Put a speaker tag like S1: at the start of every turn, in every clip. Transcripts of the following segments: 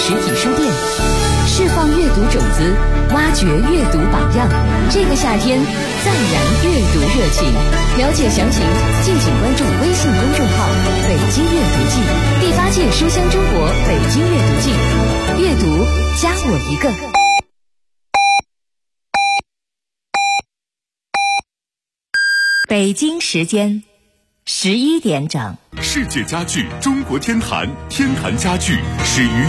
S1: 实体书店，释放阅读种子，挖掘阅读榜样。这个夏天，再燃阅读热情。了解详情，敬请关注微信公众号“北京阅读季”，第8届书香中国北京阅读季，阅读加我一个。北京时间11点整。
S2: 世界家具中国天坛，天坛家具始于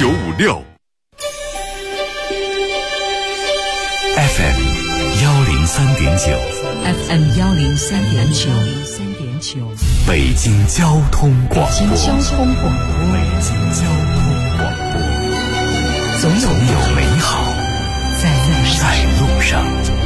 S2: 1956。FM 103.9
S1: FM 103.9，
S2: 北京交通广播。
S1: 北京交通广播，总有美好在路上。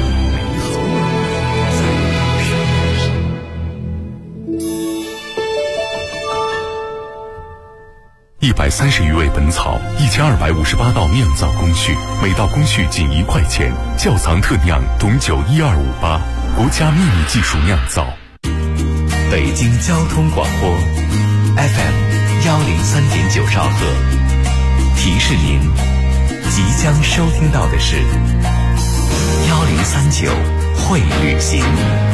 S2: 130余味本草，1258道酿造工序，每道工序仅1块钱。窖藏特酿董酒12588，国家秘密技术酿造。
S3: 北京交通广播 FM 103.9兆赫，提示您即将收听到的是1039会旅行。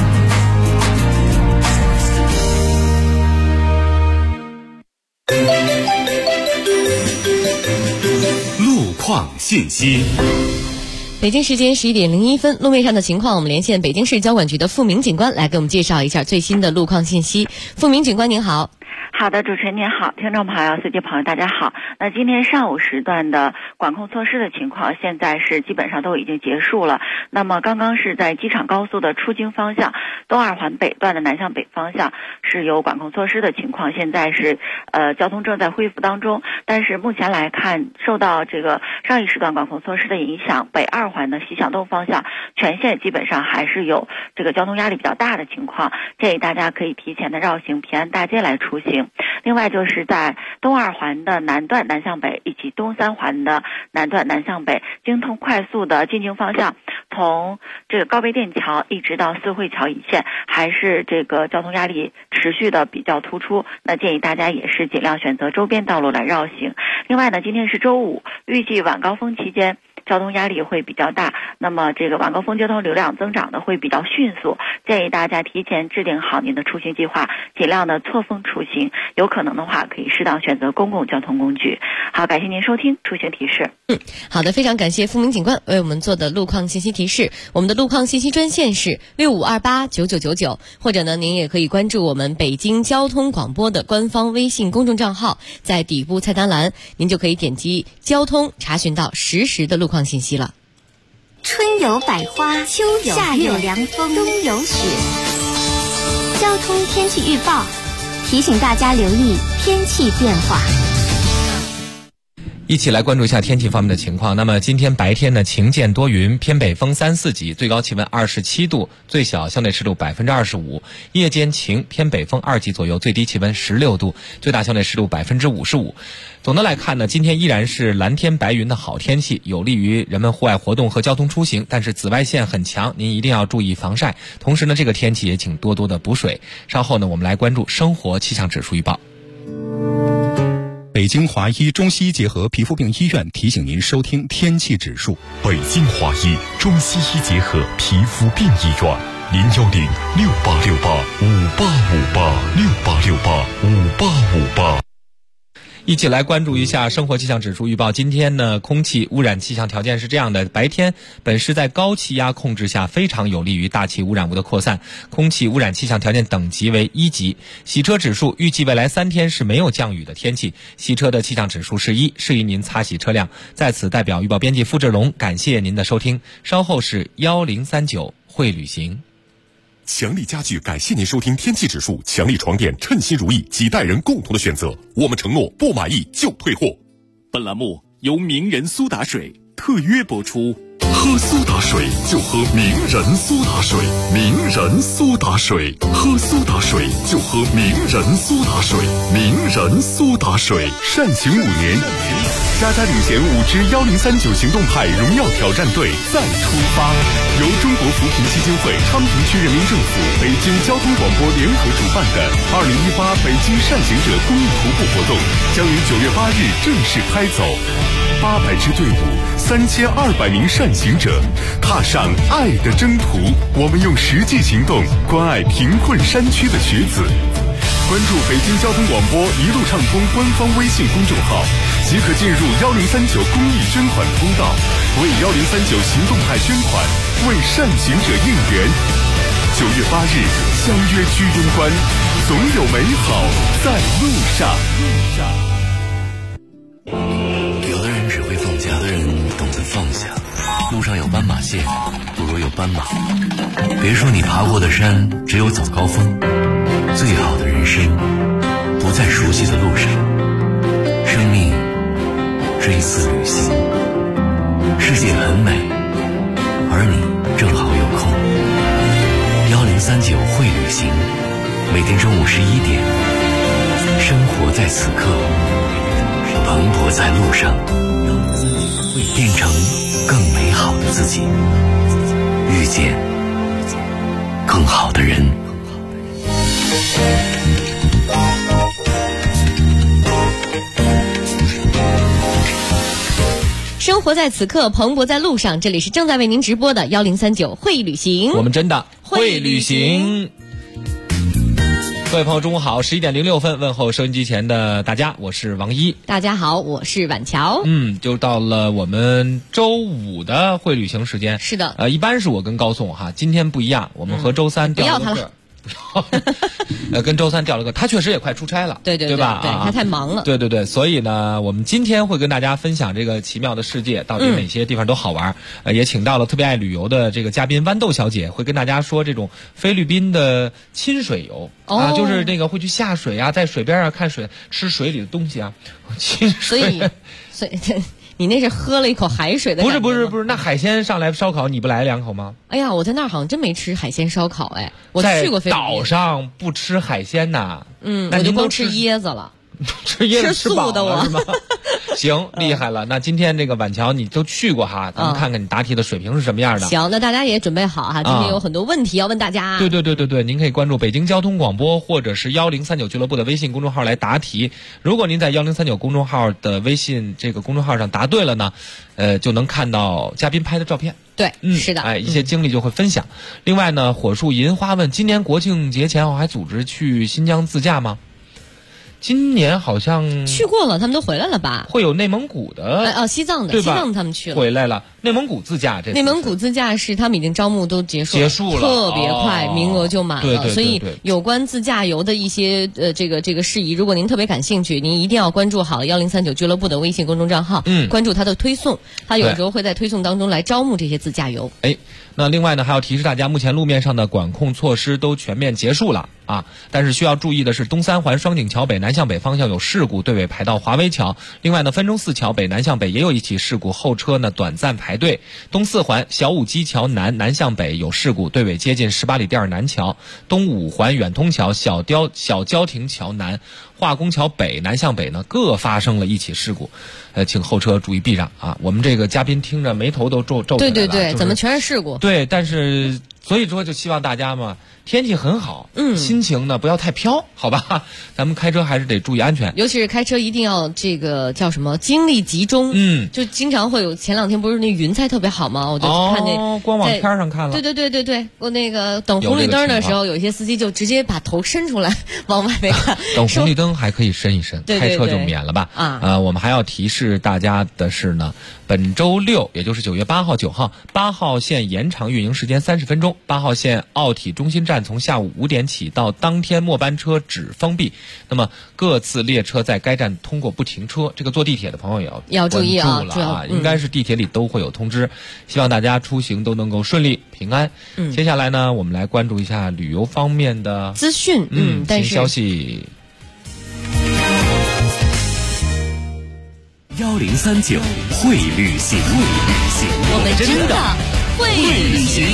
S2: 路况信息。
S4: 北京时间11点01分，路面上的情况，我们连线北京市交管局的付明警官来给我们介绍一下最新的路况信息。付明警官您好。
S5: 好的，主持人您好，听众朋友、司机朋友大家好。那今天上午时段的管控措施的情况，现在是基本上都已经结束了。那么刚刚是在机场高速的出京方向，东二环北段的南向北方向是有管控措施的情况，现在是交通正在恢复当中。但是目前来看，受到这个上一时段管控措施的影响，北二环的西向东方向全线基本上还是有这个交通压力比较大的情况，建议大家可以提前的绕行平安大街来出行。另外就是在东二环的南段南向北以及东三环的南段南向北，京通快速的进京方向，从这个高碑店桥一直到四惠桥一线，还是这个交通压力持续的比较突出。那建议大家也是尽量选择周边道路来绕行。另外呢，今天是周五，预计晚高峰期间交通压力会比较大，那么这个晚高峰交通流量增长的会比较迅速，建议大家提前制定好您的出行计划，尽量的错峰出行，有可能的话可以适当选择公共交通工具。好，感谢您收听出行提示。
S4: 好的，非常感谢付明警官为我们做的路况信息提示。我们的路况信息专线是65289999，或者呢您也可以关注我们北京交通广播的官方微信公众账号，在底部菜单栏您就可以点击交通查询到实时的路况信息了。
S6: 春有百花，秋有夏有凉风，冬有雪。交通天气预报提醒大家留意天气变化。
S7: 一起来关注一下天气方面的情况。那么今天白天呢，晴间多云，偏北风3、4级，最高气温27度，最小相对湿度25%。夜间晴，偏北风2级左右，最低气温16度，最大相对湿度55%。总的来看呢，今天依然是蓝天白云的好天气，有利于人们户外活动和交通出行。但是紫外线很强，您一定要注意防晒。同时呢，这个天气也请多多的补水。稍后呢，我们来关注生活气象指数预报。
S8: 北京华医中西医结合皮肤病医院提醒您收听天气指数。
S2: 北京华医中西医结合皮肤病医院，0106868585858，686858。
S7: 一起来关注一下生活气象指数预报。今天呢，空气污染气象条件是这样的：白天本市在高气压控制下，非常有利于大气污染物的扩散，空气污染气象条件等级为1级。洗车指数预计未来3天是没有降雨的天气，洗车的气象指数是1，适宜您擦洗车辆。在此代表预报编辑付志龙感谢您的收听，稍后是1039会旅行。
S2: 强力家具感谢您收听天气指数。强力床垫，称心如意，几代人共同的选择。我们承诺不满意就退货。本栏目由名人苏打水特约播出。 喝苏打水就喝名人苏打水，名人苏打水，喝苏打水就喝名人苏打水，名人苏打水。善行5年，嘉领衔5支1039行动派荣耀挑战队再出发。由中国扶贫基金会、昌平区人民政府、北京交通广播联合主办的2018北京善行者公益徒步活动将于9月8日正式开走。800支队伍，3200名善行者，踏上爱的征途。我们用实际行动关爱贫困山区的学子。关注北京交通广播一路畅通官方微信公众号，即可进入1039公益捐款通道，为1039行动派捐款，为善行者应援。9月8日相约居庸关，总有美好在路上。
S3: 有的人只会放假，有的人懂得放下。路上有斑马线，不如有斑马。别说你爬过的山只有早高峰，最好的人生不在熟悉的路上。生命是一次旅行，世界很美，而你正好有空。1039会旅行，每天中午11点，生活在此刻，蓬勃在路上，变成更美好的自己，遇见更好的人。
S4: 生活在此刻，蓬勃在路上。这里是正在为您直播的1039会旅行，
S7: 我们真的会旅行。各位朋友，中午好，11点06分，问候收音机前的大家，我是王一。
S4: 大家好，我是婉乔。
S7: 就到了我们周5的会旅行时间。
S4: 是的，
S7: 一般是我跟高颂哈，今天不一样，我们和周3调了个个。跟周3调了个，他确实也快出差了，对吧？
S4: 对，他太忙了。
S7: 对，所以呢，我们今天会跟大家分享这个奇妙的世界到底哪些地方都好玩。也请到了特别爱旅游的这个嘉宾豌豆小姐，会跟大家说这种菲律宾的亲水游啊，就是那个会去下水啊，在水边啊看水，吃水里的东西啊，亲水。
S4: 所以你那是喝了一口海水的感觉吗？
S7: 不是，那海鲜上来烧烤，你不来2口吗？
S4: 哎呀，我在那儿好像真没吃海鲜烧烤，哎，我去过菲律宾。
S7: 在岛上不吃海鲜呐？
S4: 那我就光吃椰子了。
S7: 吃椰子
S4: 吃素的我
S7: 是吗？行，厉害了。那今天这个婉乔你都去过哈，咱们看看你答题的水平是什么样的。
S4: 行，那大家也准备好哈，今天有很多问题要问大家。
S7: 对，您可以关注北京交通广播或者是1039俱乐部的微信公众号来答题。如果您在1039公众号的微信这个公众号上答对了呢，就能看到嘉宾拍的照片。
S4: 对，是的，
S7: 一些经历就会分享。另外呢，火树银花问，今年国庆节前后还组织去新疆自驾吗？今年好像
S4: 去过了，他们都回来了吧？
S7: 会有内蒙古的，
S4: 西藏的，
S7: 对吧？
S4: 西藏他们去了，
S7: 回来了。内蒙古自驾
S4: 内蒙古自驾是他们已经招募都结束了，特别快，名额就满了。
S7: 对，
S4: 所以有关自驾游的一些这个事宜，如果您特别感兴趣，您一定要关注好1039俱乐部的微信公众账号，关注他的推送，他有时候会在推送当中来招募这些自驾游。
S7: 那另外呢，还要提示大家，目前路面上的管控措施都全面结束了啊，但是需要注意的是，东3环双井桥北南向北方向有事故，队尾排到华威桥。另外呢，分钟寺桥北南向北也有一起事故，后车呢短暂排队。东4环小武基桥南向北有事故，队尾接近18里店南桥。东5环远通桥小交亭桥南、化工桥北南向北呢各发生了一起事故，请后车注意避让啊。我们这个嘉宾听着眉头都皱起来了，
S4: 对，怎么全是事故？
S7: 对，但是所以说就希望大家嘛，天气很好，心情呢不要太飘，好吧？咱们开车还是得注意安全，
S4: 尤其是开车一定要这个叫什么精力集中。就经常会有，前2天不是那云彩特别好吗？我就看那
S7: 光往天上看了。
S4: 对，我那个等红绿灯的时候，有一些司机就直接把头伸出来往外面看。
S7: 等红绿灯还可以伸一伸，开车就免了吧。我们还要提示大家的是呢，本周6，也就是9月8号、9号，8号线延长运营时间30分钟。8号线奥体中心站从下午5点起到当天末班车只封闭，那么各次列车在该站通过不停车。这个坐地铁的朋友也要
S4: 注意啊，
S7: 应该是地铁里都会有通知，希望大家出行都能够顺利平安。接下来呢，我们来关注一下旅游方面的
S4: 资讯，
S7: 新消息。
S3: 1039会旅行，
S1: 我们真的会旅行。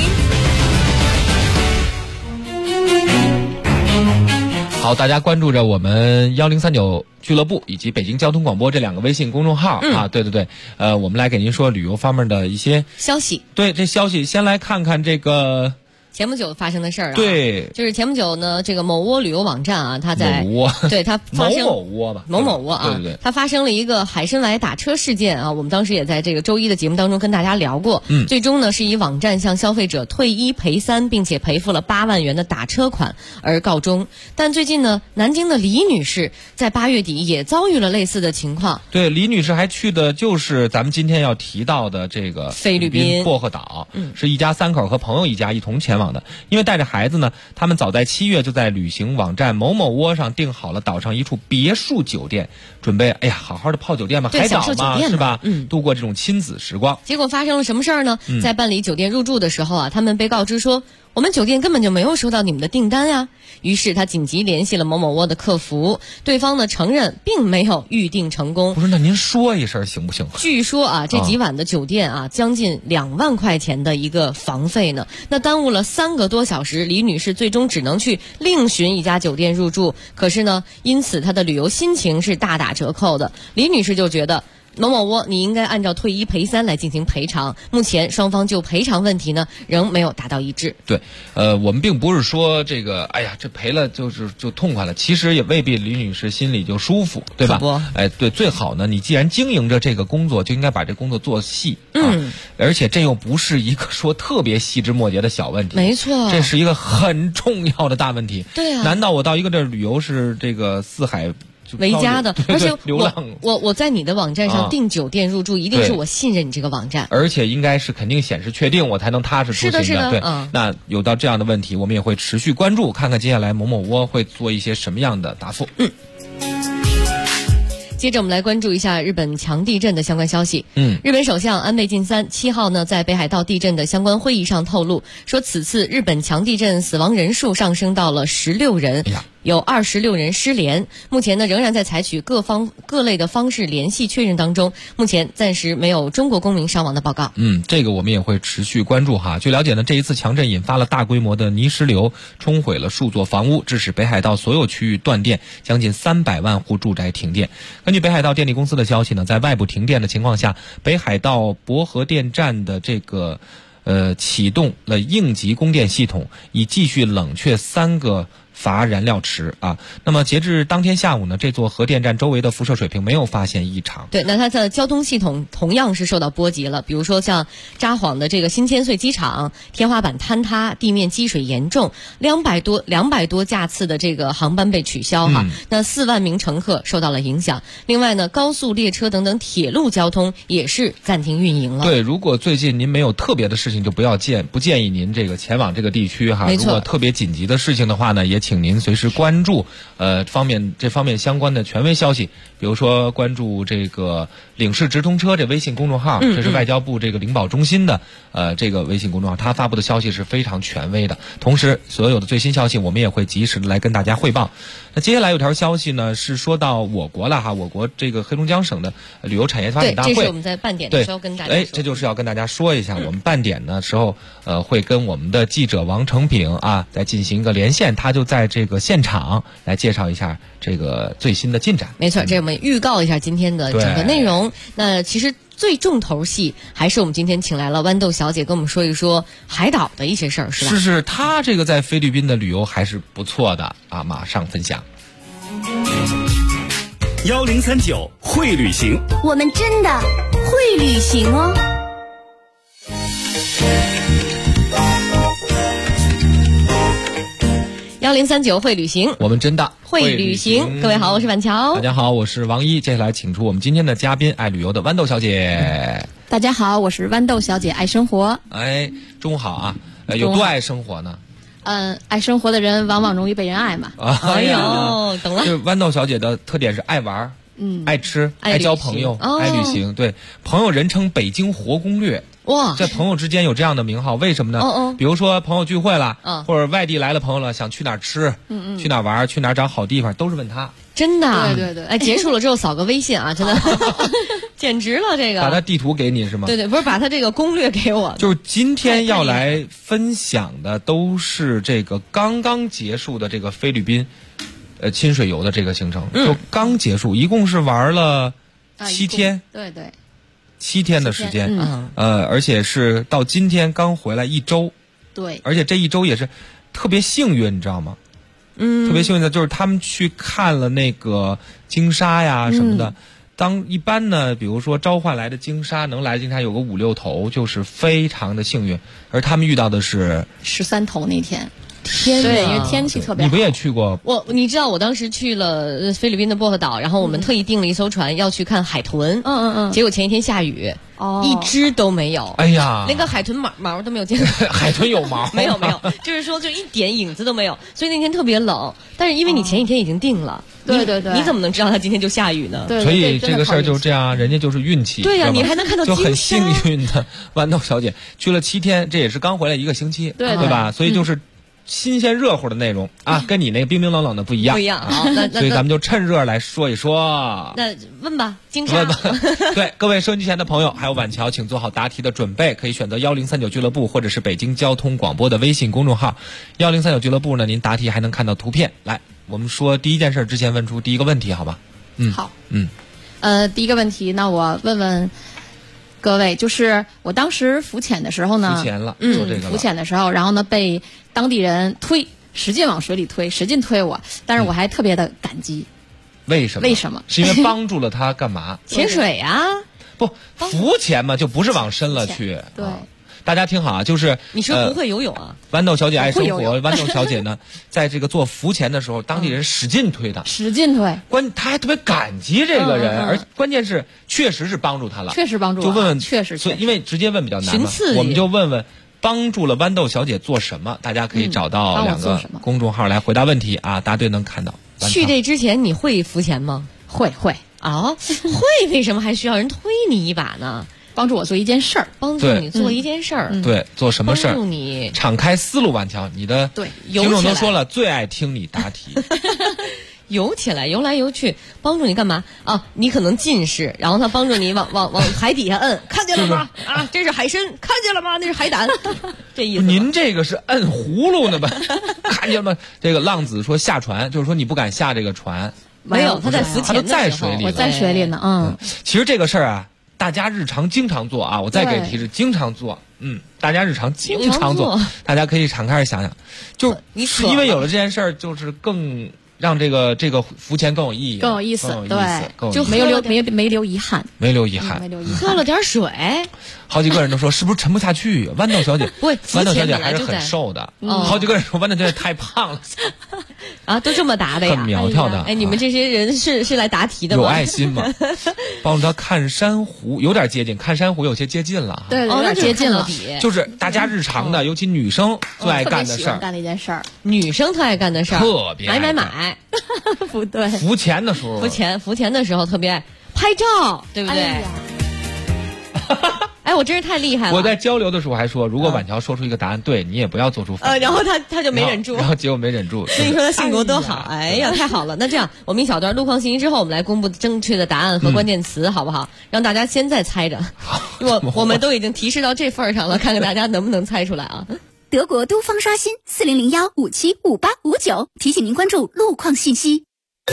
S7: 好，大家关注着我们1039俱乐部以及北京交通广播这2个微信公众号啊，对，我们来给您说旅游方面的一些
S4: 消息。
S7: 对，这消息先来看看这个。
S4: 前不久发生的事儿啊，
S7: 对，
S4: 就是前不久呢，这个某窝旅游网站啊，它在对它发生
S7: 某窝吧，
S4: 某窝啊，
S7: 对，
S4: 它发生了一个海参崴打车事件啊，我们当时也在这个周一的节目当中跟大家聊过，最终呢是以网站向消费者退1赔3，并且赔付了8万元的打车款而告终。但最近呢，南京的李女士在8月底也遭遇了类似的情况。
S7: 对，李女士还去的就是咱们今天要提到的这个
S4: 菲律宾
S7: 薄荷岛，是一家3口和朋友一家一同前往的，因为带着孩子呢，他们早在7月就在旅行网站某某窝上订好了岛上一处别墅酒店，准备好好的泡酒店嘛，海岛嘛，是吧？度过这种亲子时光。
S4: 结果发生了什么事儿呢？在办理酒店入住的时候啊，他们被告知说，我们酒店根本就没有收到你们的订单呀。于是他紧急联系了某某窝的客服，对方呢承认并没有预订成功。
S7: 不是，那您说一声行不行？
S4: 据说啊，这几晚的酒店啊，将近2万块钱的一个房费呢，那耽误了3个多小时，李女士最终只能去另寻一家酒店入住。可是呢，因此她的旅游心情是大打折扣的。李女士就觉得，某某窝，你应该按照退1赔3来进行赔偿。目前双方就赔偿问题呢，仍没有达到一致。
S7: 对，我们并不是说这个，这赔了就痛快了，其实也未必李女士心里就舒服，对吧？对，最好呢，你既然经营着这个工作，就应该把这工作做细而且这又不是一个说特别细枝末节的小问题，
S4: 没错，
S7: 这是一个很重要的大问题。
S4: 对啊，
S7: 难道我到一个这旅游是这个四海
S4: 为家的，而且
S7: 流浪，
S4: 我在你的网站上订酒店入住，一定是我信任你这个网站，
S7: 而且应该是肯定显示确定，我才能踏实出行的。
S4: 是的，
S7: 对，那有到这样的问题，我们也会持续关注，看看接下来某某窝会做一些什么样的答复。
S4: 接着我们来关注一下日本强地震的相关消息。日本首相安倍晋三7号呢在北海道地震的相关会议上透露说，此次日本强地震死亡人数上升到了16人。有26人失联，目前呢仍然在采取各类的方式联系确认当中，目前暂时没有中国公民伤亡的报告。
S7: 这个我们也会持续关注哈。据了解呢，这一次强震引发了大规模的泥石流，冲毁了数座房屋，致使北海道所有区域断电，将近300万户住宅停电。根据北海道电力公司的消息呢，在外部停电的情况下，北海道博和电站的这个启动了应急供电系统，以继续冷却3个乏燃料池啊。那么截至当天下午呢，这座核电站周围的辐射水平没有发现异常。
S4: 对，那它的交通系统同样是受到波及了，比如说像札幌的这个新千岁机场，天花板坍塌，地面积水严重，200多架次的这个航班被取消哈。那4万名乘客受到了影响。另外呢，高速列车等等铁路交通也是暂停运营了。
S7: 对，如果最近您没有特别的事情，就不建议您这个前往这个地区哈。
S4: 没错。
S7: 如果特别紧急的事情的话呢，也请您随时关注这方面相关的权威消息，比如说关注这个领事直通车这微信公众号，这是外交部这个领保中心的这个微信公众号，它发布的消息是非常权威的。同时，所有的最新消息我们也会及时的来跟大家汇报。那接下来有条消息呢，是说到我国了哈，我国这个黑龙江省的旅游产业发展大会，
S4: 这是我们在办点的时候跟大家说，
S7: 这就是要跟大家说一下，我们办点的时候会跟我们的记者王成炳啊再进行一个连线，他就在这个现场来介绍一下这个最新的进展。
S4: 没错，这我们预告一下今天的整个内容。那其实最重头戏还是我们今天请来了豌豆小姐跟我们说一说海岛的一些事儿，是吧？
S7: 是，她这个在菲律宾的旅游还是不错的啊，马上分享。
S3: 1039会旅行，
S6: 我们真的会旅行哦。
S4: 1039会旅行，
S7: 我们真的
S4: 会旅行。各位好，我是婉乔。
S7: 大家好，我是王一。接下来请出我们今天的嘉宾，爱旅游的豌豆小姐。
S9: 大家好，我是豌豆小姐，爱生活。
S7: 中午好啊！有多爱生活呢？
S9: 爱生活的人往往容易被人爱嘛。
S4: 懂了。
S7: 就豌豆小姐的特点是爱玩，爱吃，爱交朋友，爱旅行。对，朋友人称北京活攻略。
S4: 哇，
S7: 在朋友之间有这样的名号，为什么呢？比如说朋友聚会了，或者外地来的朋友了，想去哪儿吃，去哪儿玩，去哪儿找好地方，都是问他。
S4: 真的？
S9: 对。
S4: 结束了之后扫个微信啊，真的。 简直了，这个
S7: 把他地图给你是吗？
S4: 对对，不是把他这个攻略给我。
S7: 就是今天要来分享的都是这个刚刚结束的这个菲律宾，亲水游的这个行程，就刚结束，一共是玩了7天，
S9: 对对
S7: ，7天的时间，而且是到今天刚回来1周，
S9: 对，
S7: 而且这1周也是特别幸运，你知道吗？特别幸运的就是他们去看了那个鲸鲨呀什么的。当一般呢，比如说召唤来的鲸鲨能来的鲸鲨有个5、6头，就是非常的幸运，而他们遇到的是
S9: 13头那天。
S4: 天哪，
S9: 对，因为天气特别好。
S7: 你不也去过？
S4: 你知道我当时去了菲律宾的薄荷岛，然后我们特意订了一艘船要去看海豚。结果前一天下雨，一只都没有。
S7: 哎呀，
S4: 连个海豚毛都没有见到。
S7: 海豚有毛？
S4: 没有，就是说就一点影子都没有。所以那天特别冷，但是因为你前一天已经订了，
S9: 对对对，
S4: 你怎么能知道它今天就下雨呢？
S9: 对，
S7: 所以这个事儿就是这样，人家就是运气。
S4: 对呀，你还能看到
S7: 就很幸运的豌豆小姐去了7天，这也是刚回来1个星期，对吧？所以就是新鲜热乎的内容啊，跟你那个冰冰冷冷的不一样。
S4: 不一样啊，
S7: 所以咱们就趁热来说一说。
S4: 那问吧，鲸鲨。
S7: 对，各位收音机前的朋友，还有晚桥，请做好答题的准备，可以选择1039俱乐部或者是北京交通广播的微信公众号。1039俱乐部呢，您答题还能看到图片。来，我们说第一件事之前问出第一个问题，好吧？
S9: 好。第一个问题，那我问问各位，就是我当时浮潜的时候呢，浮潜的时候，然后呢被当地人使劲往水里推，使劲推我，但是我还特别的感激。
S7: 为什么？是因为帮助了他干嘛？
S4: 潜水啊？
S7: 不，浮潜嘛，就不是往深了去。
S9: 对。
S7: 大家听好啊，就是
S4: 你说不会游泳啊？
S7: 豌豆小姐爱生活，豌豆小姐呢，在这个做浮潜的时候，当地人使劲推她，
S9: 使劲推，
S7: 她还特别感激这个人，而关键是确实是帮助她了，
S9: 确实帮助，
S7: 就问问，
S9: 确实，
S7: 所以因为直接问比较难嘛，我们就问问帮助了豌豆小姐做什么？大家可以找到2个公众号来回答问题啊，答对能看到。
S4: 去这之前你会浮潜吗？
S9: 会
S4: 啊，会为什么还需要人推你一把呢？
S9: 帮助我做一件事儿，
S4: 帮助你做一件事儿，
S7: 对，做什么事儿？
S4: 帮助你
S7: 敞开思路，晚桥，你的听众都说了，最爱听你答题。
S4: 游起来，游来游去，帮助你干嘛啊？你可能近视，然后他帮助你往海底下摁，看见了吗？啊，这是海参，看见了吗？那是海胆，这意思。
S7: 您这个是摁葫芦呢吧？看见了吗？这个浪子说下船，就是说你不敢下这个船。
S4: 没有，他在浮潜，
S7: 他都在水里，
S9: 我在水里呢。
S7: 其实这个事儿啊。大家日常经常做啊，我再给提示，经常做，大家日常经常做，大家可以敞开想想，就因为有了这件事儿，就是更让这个浮潜更有意义，
S9: 更有意思，对，就没留遗憾，
S7: 没留遗憾，
S4: 喝了点水。
S7: 好几个人都说是不是沉不下去？豌豆小姐，豌豆小姐还是很瘦的，好几个人说豌豆小姐太胖了，
S4: 啊，都这么答的呀，
S7: 很苗条的。
S4: 哎，你们这些人是来答题的吗？
S7: 有爱心吗？帮助他看珊瑚，有点接近，看珊瑚有些接近了，
S9: 对，有点接近了，
S7: 就是大家日常的，尤其女生最爱干的事儿，
S9: 干的一件事儿，
S4: 女生特爱干的事儿，
S7: 特别
S4: 买，
S9: 不对，
S7: 浮潜的时候，
S4: 浮潜的时候特别爱拍照，对不对？哎，我真是太厉害了！
S7: 我在交流的时候还说，如果晚桥说出一个答案，对你也不要做出反应。
S4: 然后他就没忍住，
S7: 然后结果没忍住。
S4: 所以你说他性格多好，哎呀，太好了！那这样，我们一小段路况信息之后，我们来公布正确的答案和关键词，好不好？让大家先在猜着。我们都已经提示到这份儿上了，看看大家能不能猜出来啊！
S10: 德国都方刷新4001575859，提醒您关注路况信息。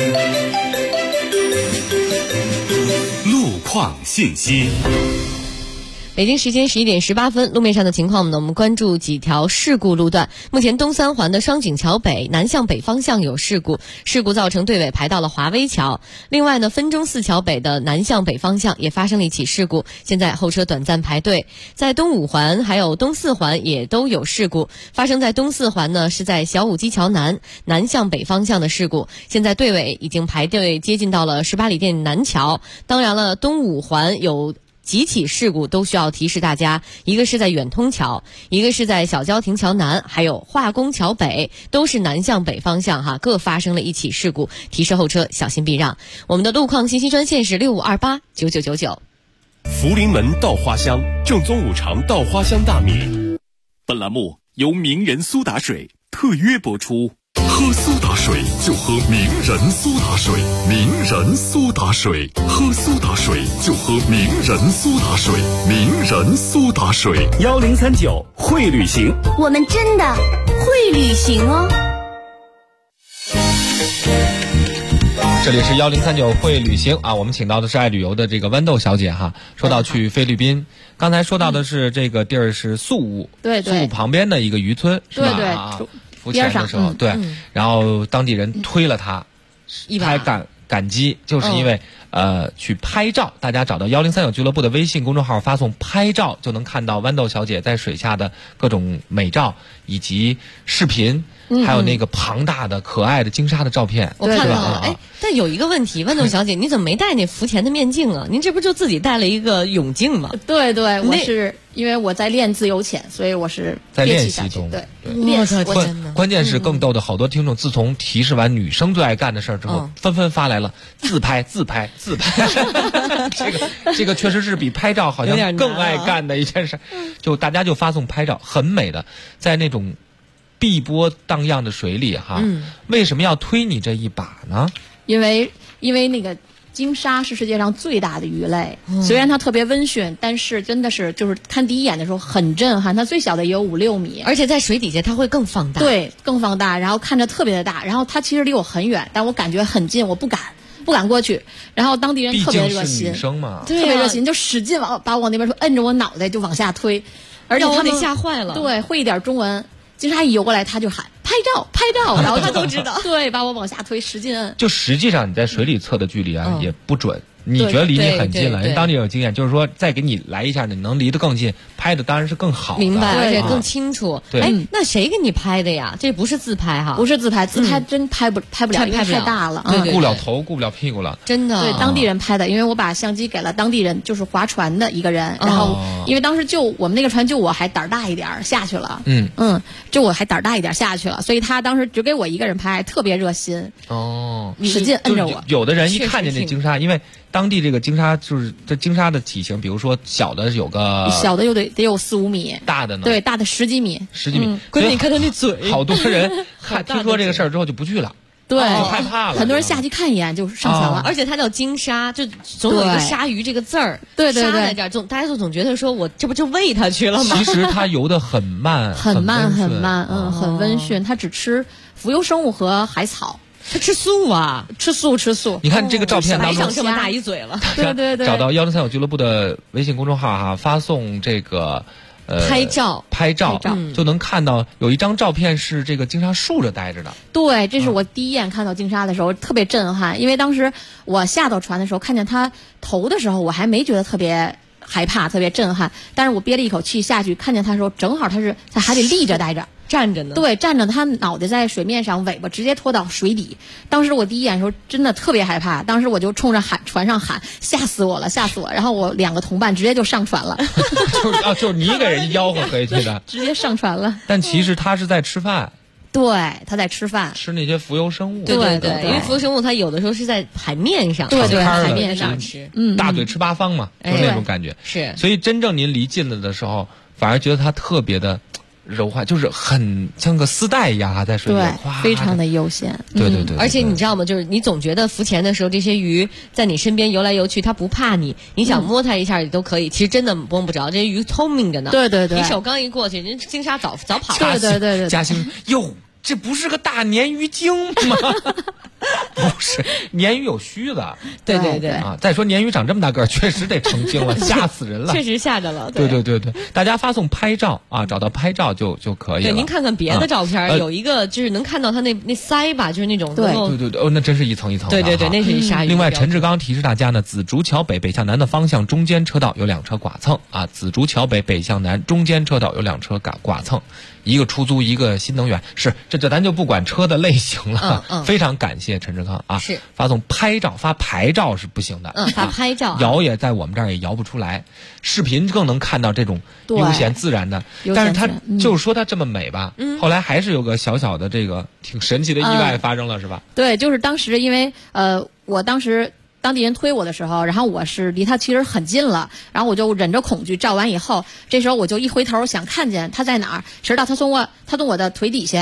S2: 路况信息。
S4: 北京时间11点18分，路面上的情况呢，我们关注几条事故路段。目前东三环的双井桥北南向北方向有事故造成队尾排到了华威桥。另外呢，分钟寺桥北的南向北方向也发生了一起事故，现在后车短暂排队。在东五环还有东四环也都有事故，发生在东四环呢是在小武基桥南向北方向的事故，现在队尾已经排队接近到了18里店南桥。当然了，东五环有几起事故都需要提示大家，一个是在远通桥，一个是在小交亭桥南，还有化工桥北，都是南向北方向哈，各发生了一起事故，提示后车小心避让。我们的路况信息专线是65289999。
S2: 福临门稻花香，正宗五常稻花香大米。本栏目由名人苏打水特约播出。 喝苏打水就喝名人苏打水，名人苏打水，喝苏打水就喝名人苏打水，名人苏打水。
S11: 1039会旅行，
S10: 我们真的会旅行哦。
S7: 这里是1039会旅行啊，我们请到的是爱旅游的这个豌豆小姐哈。说到去菲律宾，刚才说到的是这个地儿是宿务，
S9: 对对，
S7: 宿务旁边的一个渔村，是吧？
S9: 对对，
S7: 浮潜的时候，对，然后当地人推了他，拍感激，就是因为去拍照，大家找到1039俱乐部的微信公众号，发送拍照就能看到豌豆小姐在水下的各种美照以及视频。还有那个庞大的可爱的鲸鲨的照片，
S4: 我看到了。哎，但有一个问题，豌豆小姐，你怎么没戴那浮潜的面镜啊？您这不就自己戴了一个泳镜吗？
S9: 对对，我是因为我在练自由潜，所以我是
S7: 在练习中。
S9: 对，
S4: 练习。
S7: 关键是更逗的，好多听众自从提示完女生最爱干的事儿之后，纷纷发来了自拍。这个确实是比拍照好像更爱干的一件事，就大家就发送拍照，很美的，在那种碧波荡漾的水里哈，为什么要推你这一把呢？
S9: 因为那个鲸鲨是世界上最大的鱼类，虽然它特别温驯，但是真的是就是看第一眼的时候很震撼。它最小的也有5-6米，
S4: 而且在水底下它会更放大，
S9: 对，更放大，然后看着特别的大。然后它其实离我很远，但我感觉很近，我不敢过去。然后当地人特别热心，
S7: 女生嘛，
S9: 特别热心，就使劲把我那边说摁着我脑袋就往下推，而且他们
S4: 吓坏了，
S9: 对，会一点中文。鲸鲨一游过来，他就喊拍照，然后他都知道，对，把我往下推，使劲摁。
S7: 就实际上你在水里测的距离啊，也不准。你觉得离你很近了，人当地有经验，就是说再给你来一下，你能离得更近，拍的当然是更好的，
S4: 明白，而且更清楚。
S7: 对，
S4: 哎，那谁给你拍的呀？这不是自拍哈，
S9: 不是自拍，自拍真拍不了，因为太大了，
S7: 顾不了头，顾不了屁股了，
S4: 真的。
S9: 对，当地人拍的，因为我把相机给了当地人，就是划船的一个人，然后因为当时就我们那个船就我还胆儿大一点下去了，就我还胆儿大一点下去了，所以他当时只给我一个人拍，特别热心使劲摁着我。
S7: 有的人一看见那鲸鲨，因为当地这个鲸鲨就是这鲸鲨的体型，比如说小的有个
S9: 小的得有4-5米，
S7: 大的呢，
S9: 对，大的10几米，
S4: 关键你看他那嘴，
S7: 好多人听说这个事儿之后就不去了。
S9: 对，
S7: 害怕了，
S9: 很多人下去看一眼就上船了，
S4: 而且它叫鲸鲨，就总有一个鲨鱼这个字儿，
S9: 对，
S4: 鲨在这儿，大家总觉得说我这不就喂它去了吗？
S7: 其实它游得很慢，
S9: 很慢，很温驯，它只吃浮游生物和海草。
S4: 他吃素啊，
S9: 吃素。
S7: 你看这个照片当中，
S4: 这么大一嘴了。
S9: 对，
S7: 找到1039俱乐部的微信公众号哈，发送这个
S4: 拍照
S7: 就能看到有一张照片是这个鲸鲨竖着待着的。
S9: 对，这是我第一眼看到鲸鲨的时候特别震撼，因为当时我下到船的时候看见它头的时候，我还没觉得特别害怕，特别震撼。但是我憋了一口气下去看见它的时候，正好它是在海里立着待着。
S4: 站着呢，
S9: 对，站着，他脑袋在水面上，尾巴直接拖到水底。当时我第一眼的时候真的特别害怕，当时我就冲着船上喊：“吓死我了，吓死我！”然后我2个同伴直接就上船了，
S7: 就是你给人吆喝回去的，
S9: 直接上船了。
S7: 但其实他是在吃饭。
S9: 对，他在吃饭，
S7: 吃那些浮游生物。
S4: 对，因为浮游生物它有的时候是在海面上，
S9: 对，海面上吃，
S7: 大嘴吃八方嘛，就是那种感觉。
S4: 是，
S7: 所以真正您离近了的时候，反而觉得它特别的柔滑，就是很像个丝带一样在水里，
S9: 对，非常的悠闲。
S7: 对，
S4: 而且你知道吗？就是你总觉得浮潜的时候，这些鱼在你身边游来游去，它不怕你，你想摸它一下也都可以。其实真的摸不着，这些鱼聪明着呢。
S9: 对，
S4: 你手刚一过去，人鲸鲨早跑
S9: 了。对，
S7: 嘉兴哟。这不是个大鲶鱼精吗？不是，鲶鱼有须子。
S4: 对
S7: 啊！再说鲶鱼长这么大个儿，确实得成精了，吓死人了。
S4: 确实吓着了。
S7: 对，大家发送拍照啊，找到拍照就可以了。
S4: 对，您看看别的照片，有一个就是能看到它那鳃吧，就是那种
S9: 对，
S7: 那真是一层一层的。
S4: 对，那是一鲨鱼。
S7: 另外，陈志刚提示大家呢，紫竹桥北北向南的方向中间车道有2车剐蹭啊，紫竹桥北北向南中间车道有2车剐蹭。一个出租，一个新能源，是这咱就不管车的类型了。非常感谢陈志康啊！
S4: 是
S7: 发送拍照，发牌照是不行的。
S4: 发拍照，
S7: 摇也在我们这儿也摇不出来。视频更能看到这种悠闲自然的，但是它就是说它这么美吧。后来还是有个小小的这个挺神奇的意外发生了，是吧？
S9: 对，就是当时因为我当时。当地人推我的时候，然后我是离他其实很近了，然后我就忍着恐惧照完以后，这时候我就一回头想看见他在哪儿，谁知道他从我的腿底下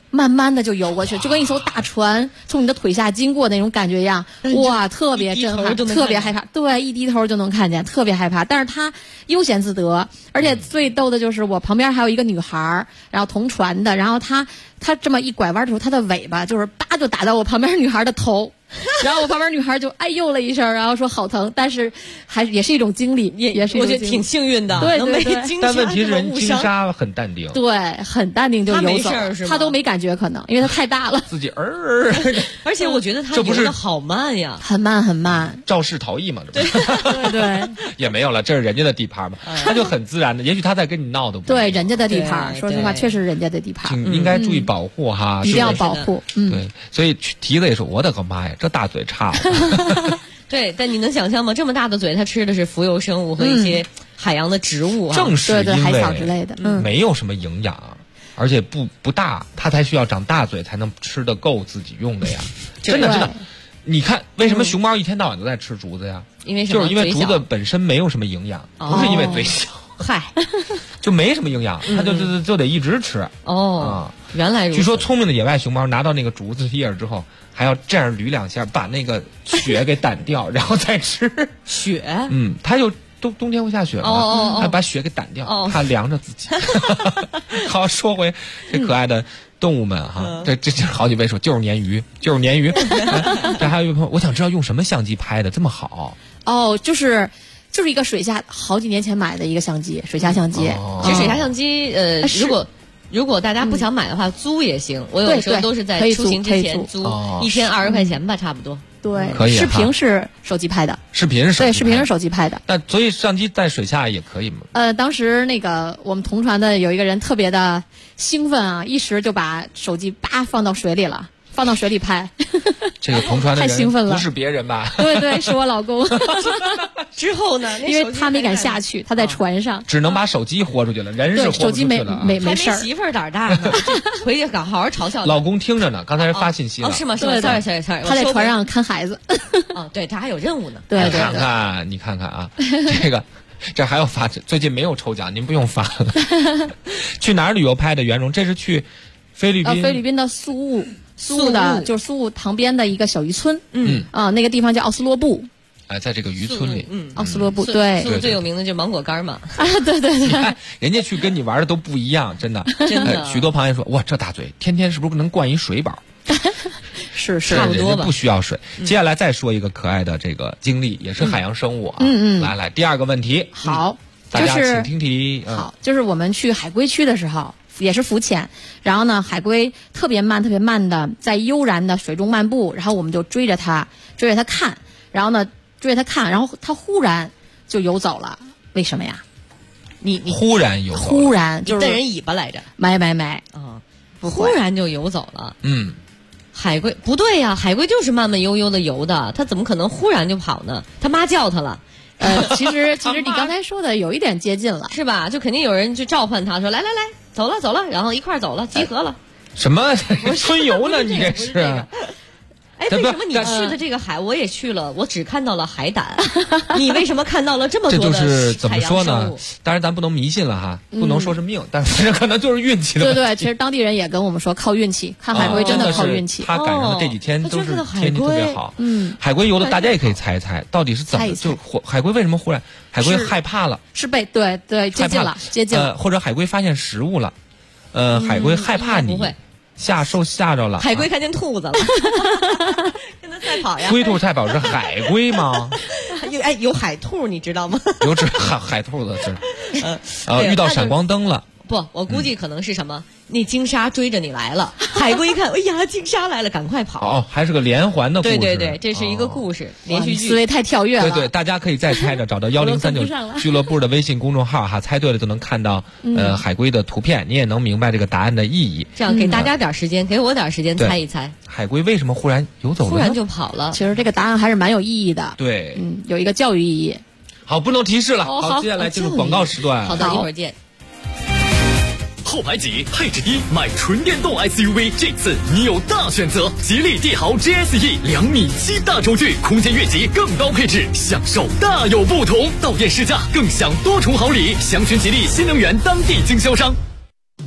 S9: 慢慢的就游过去，就跟一艘大船从你的腿下经过那种感觉一样，哇，特别震撼，特别害怕。对，一低头就能看见，特别害怕。但是他悠闲自得，而且最逗的就是我旁边还有一个女孩，然后同船的，然后她这么一拐弯的时候，她的尾巴就是叭就打到我旁边女孩的头。然后我旁边女孩就哎呦了一声，然后说好疼，但是也是一种经历，也是
S4: 我觉得挺幸运的，
S9: 对对
S4: 对。
S7: 但问题是人金沙很淡定，
S9: 对，很淡定就游走，他都没感觉，可能因为他太大了，
S7: 自己
S4: 而且我觉得他游的好慢呀，
S9: 很慢很慢，
S7: 肇事逃逸嘛，
S9: 对对对，
S7: 也没有了，这是人家的地盘嘛，他就很自然的，也许他在跟你闹的，
S9: 对，人家的地盘，说实话，确实人家的地盘，
S7: 应该注意保护哈，
S9: 一定要保护，
S7: 对，所以蹄子也说，我的个妈呀，这大嘴叉了。
S4: 对，但你能想象吗？这么大的嘴，它吃的是浮游生物和一些海洋的植物，
S7: 正是因为
S9: 海草之类的，
S7: 没有什么营养，而且不大，它才需要长大嘴才能吃得够自己用的呀。真的，你看为什么熊猫一天到晚都在吃竹子呀？
S4: 因为什么？
S7: 就是因为竹子本身没有什么营养，不是因为嘴小，
S4: 嗨，
S7: 就没什么营养，它就得一直吃。
S4: 哦，原来如此。
S7: 据说聪明的野外熊猫拿到那个竹子叶之后，还要这样捋两下，把那个血给掸掉，然后再吃
S4: 血。
S7: 它有冬天会下雪嘛，它把血给掸掉，它凉着自己。好，说回这可爱的动物们哈，这好几位说就是鲶鱼，就是鲶鱼。这还有一位朋友，我想知道用什么相机拍的这么好？
S9: 哦，就是一个水下好几年前买的一个相机，水下相机。
S4: 其实水下相机如果大家不想买的话，租也行。我有时候都是在出行之前租，1天20块钱吧，差不多。
S9: 对，
S7: 可以。
S9: 视频是手机拍的，
S7: 视频是
S9: 手机拍的。
S7: 那所以相机在水下也可以吗？
S9: 当时那个我们同船的有一个人特别的兴奋啊，一时就把手机放到水里了。放到水里拍，
S7: 这个同船的人
S9: 太兴奋了，
S7: 不是别人吧？
S9: 对，是我老公。
S4: 之后呢？
S9: 因为他没敢下去，他在船上，
S7: 只能把手机豁出去了，人是豁出去了。
S9: 手机没事儿。
S4: 媳妇儿胆大呢，回去好好嘲笑。
S7: 老公听着呢，刚才是发信息了。
S4: 是吗？
S9: 对，他在船上看孩子。
S4: 对他还有任务呢。
S9: 对，
S7: 你看看啊，这还要发，最近没有抽奖，您不用发了。去哪儿旅游拍的袁荣？这是去菲律宾
S9: 的苏雾的，就是苏雾旁边的一个小渔村。那个地方叫奥斯洛布。
S7: 在这个渔村里，
S9: 奥斯洛布，对，
S4: 苏最有名的就是芒果干嘛。
S9: 对。
S7: 你看人家去跟你玩的都不一样，真的。许多朋友说，哇，这大嘴天天是不是能灌一水饱？
S9: 是
S4: 差不多吧，
S7: 不需要水。接下来再说一个可爱的这个经历，也是海洋生物啊。来，第二个问题。
S9: 好，
S7: 大家请听题。
S9: 好，就是我们去海龟区的时候。也是浮潜，然后呢，海龟特别慢的在悠然的水中漫步，然后我们就追着它看，然后它忽然就游走了，为什么呀？
S4: 你
S7: 忽然游走，
S9: 忽然就是
S4: 带人尾巴来着？
S9: 没
S4: 忽然就游走了。海龟不对呀，海龟就是慢慢悠悠的游的，它怎么可能忽然就跑呢？他妈叫它了。
S9: 其实你刚才说的有一点接近了，
S4: 是吧？就肯定有人去召唤它，说来，走了，然后一块走了，集合了。
S7: 什么春游呢？你这是？
S4: 哎，为什么你去的这个海我也去了，我只看到了海胆，你为什么看到了这么多的海洋生物？
S7: 这就是怎么说呢？当然咱不能迷信了哈，不能说是命，但反正可能就是运气的。
S9: 对，其实当地人也跟我们说靠运气，看海龟真的靠运气。
S7: 他赶上的这几天都是天气特别好。海龟游的大家也可以猜一猜，到底是怎么就海龟为什么忽然？海龟害怕了，
S9: 是被对接近了，
S7: 或者海龟发现食物了，海龟害怕你。吓着了，
S4: 海龟看见兔子了，跟它赛跑呀。
S7: 龟兔赛跑是海龟吗？
S4: 有海兔，你知道吗？
S7: 有海兔子是，遇到闪光灯了。
S4: 不，我估计可能是什么？那鲸鲨追着你来了，海龟一看，哎呀，鲸鲨来了，赶快跑！
S7: 还是个连环的故事。
S4: 对，这是一个故事，连续剧。
S9: 思维太跳跃了。
S7: 对，大家可以再猜着，找到1039俱乐部的微信公众号哈，猜对了就能看到海龟的图片，你也能明白这个答案的意义。
S4: 这样给大家点时间，给我点时间猜一猜，
S7: 海龟为什么忽然游走了？
S4: 忽然就跑了。
S9: 其实这个答案还是蛮有意义的。
S7: 对，
S9: 有一个教育意义。
S7: 好，不能提示了。好，接下来进入广告时段。
S4: 好的，一会儿见。
S11: 后排挤，配置低，买纯电动 SUV， 这次你有大选择。吉利帝豪 GSE 2.7米大轴距，空间越级更高配置，享受大有不同。到店试驾更享多重好礼，详询吉利新能源当地经销商。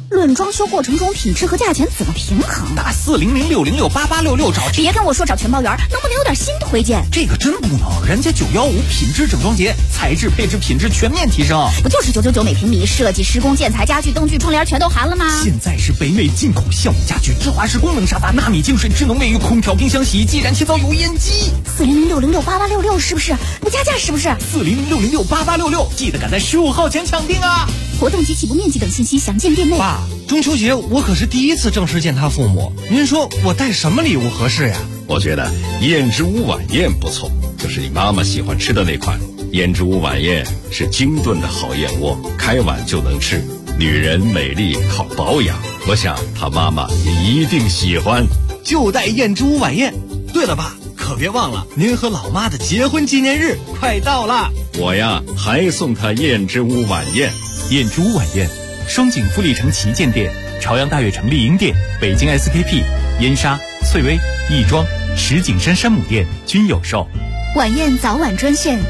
S10: 论装修过程中品质和价钱怎么平衡？
S12: 打40060688866找。
S10: 别跟我说找全包员，能不能有点新推荐？
S12: 这个真不能，人家915品质整装节，材质配置品质全面提升。
S10: 不就是999每平米，设计施工建材家具灯具窗帘全都含了吗？
S12: 现在是北美进口橡木家具、芝华士功能沙发、纳米净水、智能卫浴、空调、冰箱、洗衣机、燃气灶、油烟机。
S10: 40060688866是不是？不加价是不是
S12: ？40060688866，记得赶在15号前抢订啊！
S10: 活动及起步面积等信息详见店内。
S12: 爸，中秋节我可是第一次正式见他父母，您说我带什么礼物合适呀？
S13: 我觉得燕之屋晚宴不错，就是你妈妈喜欢吃的那款。燕之屋晚宴是精炖的好燕窝，开碗就能吃。女人美丽靠保养，我想她妈妈也一定喜欢。
S12: 就带燕之屋晚宴。对了，爸，可别忘了您和老妈的结婚纪念日快到了。
S13: 我呀，还送她燕之屋晚宴。
S14: 燕之屋晚宴，双井富力城旗舰店、朝阳大悦城丽婴店、北京 SKP、燕莎、翠微、亦庄、石景山山姆店均有售。
S10: 晚宴早晚专线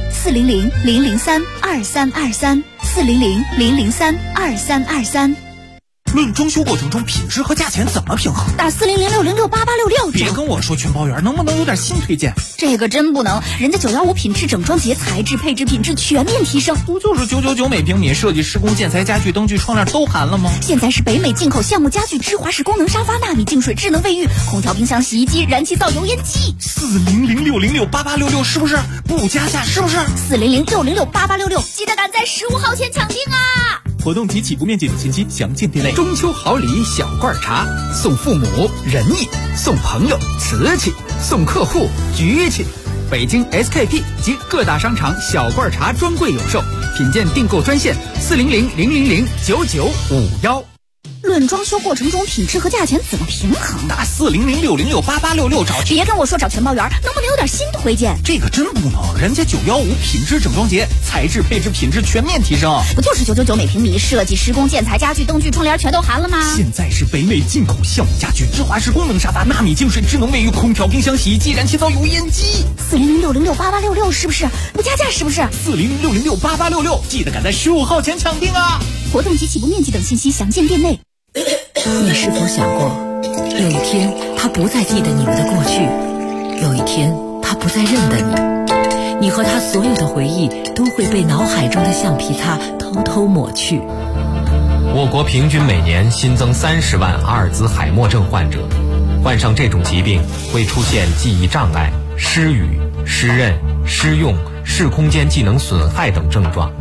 S10: 400-003-2323，400-003-2323。
S12: 论装修过程中品质和价钱怎么平衡？
S10: 打40060688866。
S12: 别跟我说全包员，能不能有点新推荐？
S10: 这个真不能，人家915品质整装节，材质配置品质全面提升。
S12: 不就是999每平米，设计施工建材家具灯具窗帘都含了吗？
S10: 现在是北美进口橡木家具、芝华士功能沙发、纳米净水、智能卫浴、空调、冰箱、洗衣机、燃气灶、油烟机。
S12: 40060688866是不是？不加价是不是
S10: ？40060688866，记得赶在15号前抢订啊！
S14: 活动及起步面积等信息详见店内。
S15: 中秋好礼小罐茶，送父母仁义，送朋友瓷器，送客户局气。北京 SKP 及各大商场小罐茶专柜有售，品鉴订购专线40000009951。
S10: 论装修过程中品质和价钱怎么平衡？
S12: 打40060688866找。
S10: 别跟我说找全包员，能不能有点新推荐？
S12: 这个真不能，人家915品质整装节，材质配置品质全面提升。
S10: 不就是999每平米，设计施工建材家具灯具窗帘全都含了吗？
S12: 现在是北美进口橡木家具、芝华士功能沙发、纳米净水、智能卫浴、空调、冰箱、洗衣机、燃气灶、油烟机。
S10: 40060688866是不是？不加价是不是
S12: ？40060688866，记得赶在15号前抢订啊！
S10: 活动及起步面积等信息详见店内。
S1: 你是否想过，有一天他不再记得你们的过去，有一天他不再认得你，你和他所有的回忆都会被脑海中的橡皮擦偷偷抹去。
S7: 我国平均每年新增30万阿尔兹海默症患者，患上这种疾病会出现记忆障碍、失语、失认、失用、视空间技能损害等症状。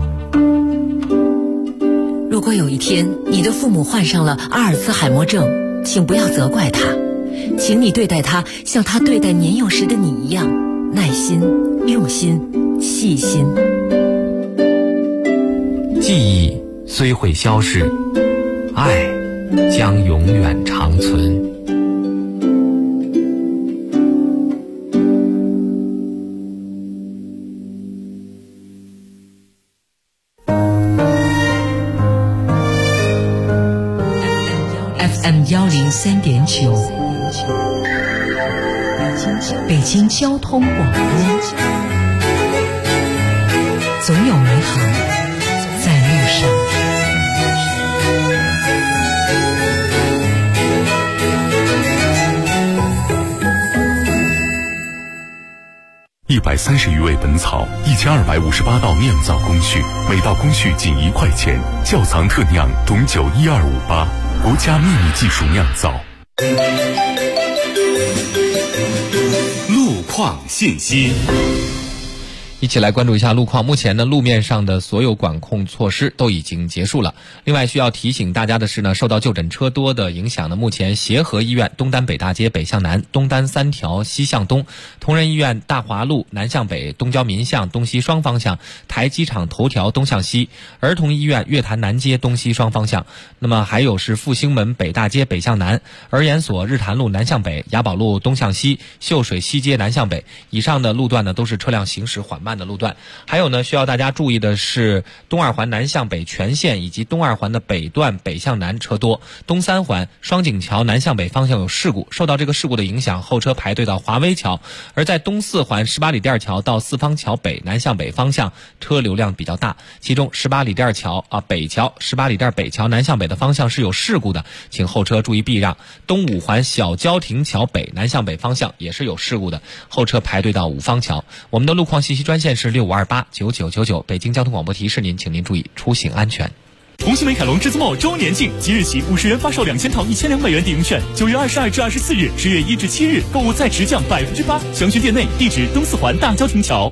S1: 如果有一天你的父母患上了阿尔兹海默症，请不要责怪他，请你对待他像他对待年幼时的你一样，耐心、用心、细心。
S7: 记忆虽会消逝，爱将永远长存。
S1: 103.9，北京交通广播，总有美好在路上。
S2: 130余味本草，1258道酿造工序，每道工序仅1块钱。窖藏特酿董酒12588，国家秘密技术酿造。
S11: 路况信息。
S7: 一起来关注一下路况。目前呢，路面上的所有管控措施都已经结束了。另外需要提醒大家的是呢，受到就诊车多的影响呢，目前协和医院东单北大街北向南、东单3条西向东、同仁医院大华路南向北、东郊民巷东西双方向、台机场头条东向西、儿童医院月坛南街东西双方向。那么还有是复兴门北大街北向南、儿研所日坛路南向北、雅宝路东向西、秀水西街南向北。以上的路段呢，都是车辆行驶缓慢慢的路段。还有呢，需要大家注意的是，东二环南向北全线以及东二环的北段北向南车多，东三环双井桥南向北方向有事故，受到这个事故的影响，后车排队到华威桥。而在东四环18里店桥到四方桥北南向北方向车流量比较大，其中18里店桥北桥18里店北桥南向北的方向是有事故的，请后车注意避让。东五环小交亭桥北南向北方向也是有事故的，后车排队到五方桥。我们的路况信息专线是65289999，北京交通广播提示您，请您注意出行安全。
S14: 红星美凯龙至尊茂周年庆，即日起50元发售2000套1200元抵用券，9月22至24日，10月1至7日购物再直降8%，详询店内，地址东四环大交亭桥。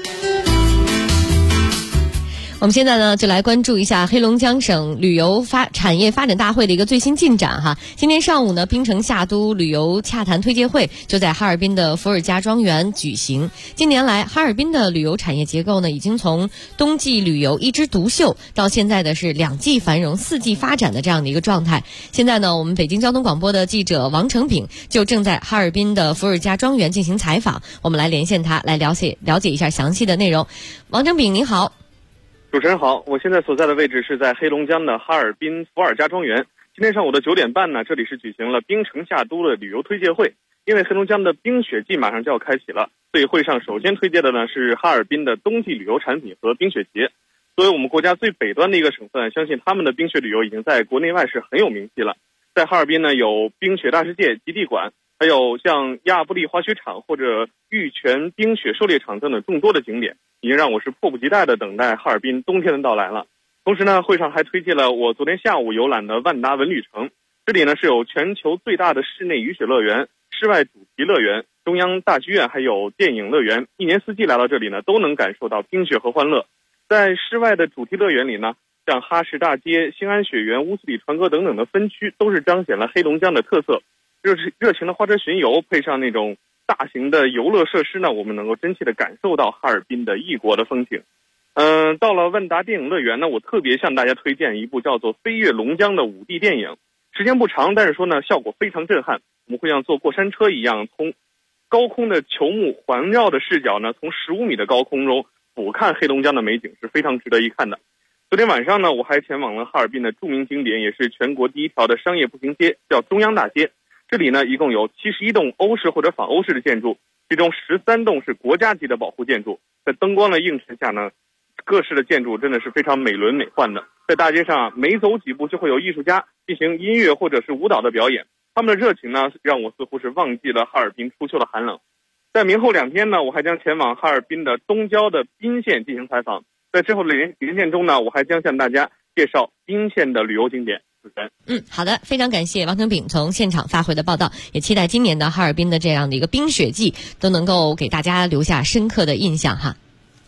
S4: 我们现在呢，就来关注一下黑龙江省旅游产业发展大会的一个最新进展哈。今天上午呢，槟城夏都旅游洽谈推介会就在哈尔滨的伏尔加庄园举行。近年来，哈尔滨的旅游产业结构呢，已经从冬季旅游一枝独秀，到现在的是2季繁荣、4季发展的这样的一个状态。现在呢，我们北京交通广播的记者王成炳就正在哈尔滨的伏尔加庄园进行采访，我们来连线他，来了解一下详细的内容。王成炳，您好。
S16: 主持人好，我现在所在的位置是在黑龙江的哈尔滨伏尔加庄园。今天上午的9点半呢，这里是举行了槟城夏都的旅游推介会。因为黑龙江的冰雪季马上就要开启了，所以会上首先推介的呢是哈尔滨的冬季旅游产品和冰雪节。作为我们国家最北端的一个省份，相信他们的冰雪旅游已经在国内外是很有名气了。在哈尔滨呢，有冰雪大世界极地馆，还有像亚布力滑雪场或者玉泉冰雪狩猎场等等众多的景点，已经让我是迫不及待的等待哈尔滨冬天的到来了。同时呢，会上还推介了我昨天下午游览的万达文旅城，这里呢是有全球最大的室内雨雪乐园、室外主题乐园、中央大剧院还有电影乐园，一年四季来到这里呢都能感受到冰雪和欢乐。在室外的主题乐园里呢，像哈市大街、兴安雪园、乌斯里船阁等等的分区都是彰显了黑龙江的特色。热情的花车巡游配上那种大型的游乐设施呢，我们能够真切的感受到哈尔滨的异国的风情。到了万达电影乐园呢，我特别向大家推荐一部叫做《飞越龙江》的5D 电影，时间不长，但是说呢效果非常震撼。我们会像坐过山车一样，从高空的球幕环绕的视角呢，从15米的高空中俯瞰黑龙江的美景，是非常值得一看的。昨天晚上呢，我还前往了哈尔滨的著名景点，也是全国第一条的商业步行街，叫中央大街。这里呢一共有71栋欧式或者仿欧式的建筑，其中13栋是国家级的保护建筑。在灯光的映衬下呢，各式的建筑真的是非常美轮美奂的。在大街上每走几步就会有艺术家进行音乐或者是舞蹈的表演，他们的热情呢让我似乎是忘记了哈尔滨初秋的寒冷。在明后2天呢，我还将前往哈尔滨的东郊的宾县进行采访。在之后的连线中呢，我还将向大家介绍宾县的旅游景点。
S4: 好的，非常感谢王成炳从现场发回的报道，也期待今年的哈尔滨的这样的一个冰雪季都能够给大家留下深刻的印象哈。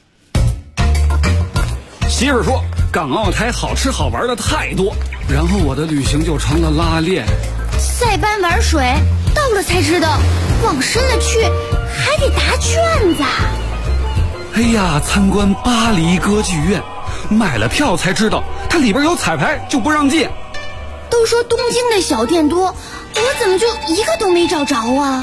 S17: 媳妇说港澳台好吃好玩的太多，然后我的旅行就成了拉练。
S10: 塞班玩水，到了才知道往深了去还得答卷子。
S17: 哎呀，参观巴黎歌剧院，买了票才知道它里边有彩排就不让进。
S10: 都说东京的小店多，我怎么就一个都没找着啊？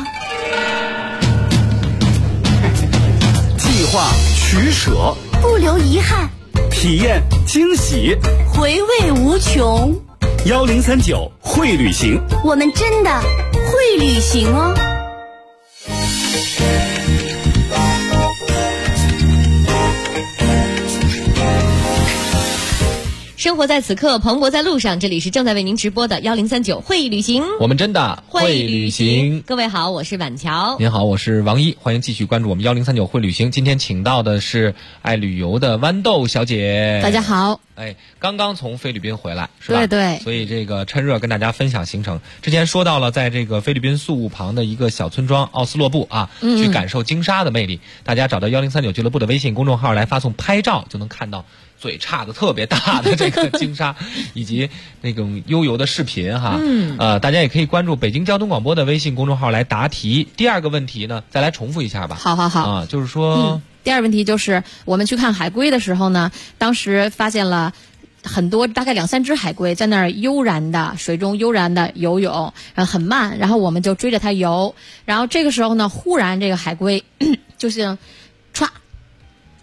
S17: 计划取舍，
S10: 不留遗憾，
S17: 体验惊喜，
S10: 回味无穷。
S17: 1039会旅行，
S10: 我们真的会旅行哦。
S4: 生活在此刻，蓬勃在路上。这里是正在为您直播的1039会旅行，
S7: 我们真的会旅行。
S4: 各位好，我是婉乔。
S7: 您好，我是王一。欢迎继续关注我们1039会旅行。今天请到的是爱旅游的豌豆小姐。
S9: 大家好。
S7: 刚刚从菲律宾回来，是吧？
S9: 对对。
S7: 所以这个趁热跟大家分享行程。之前说到了，在这个菲律宾宿务旁的一个小村庄奥斯洛布啊，去感受鲸鲨的魅力。大家找到1039俱乐部的微信公众号来发送拍照，就能看到嘴叉子特别大的这个鲸鲨，以及那种悠游的视频哈。大家也可以关注北京交通广播的微信公众号来答题。第二个问题呢，再来重复一下吧。
S9: 好。
S7: 就是说。
S9: 第二个问题就是我们去看海龟的时候呢，当时发现了很多大概2-3只海龟在那儿水中悠然的游泳，很慢，然后我们就追着它游，然后这个时候呢，忽然这个海龟就像歘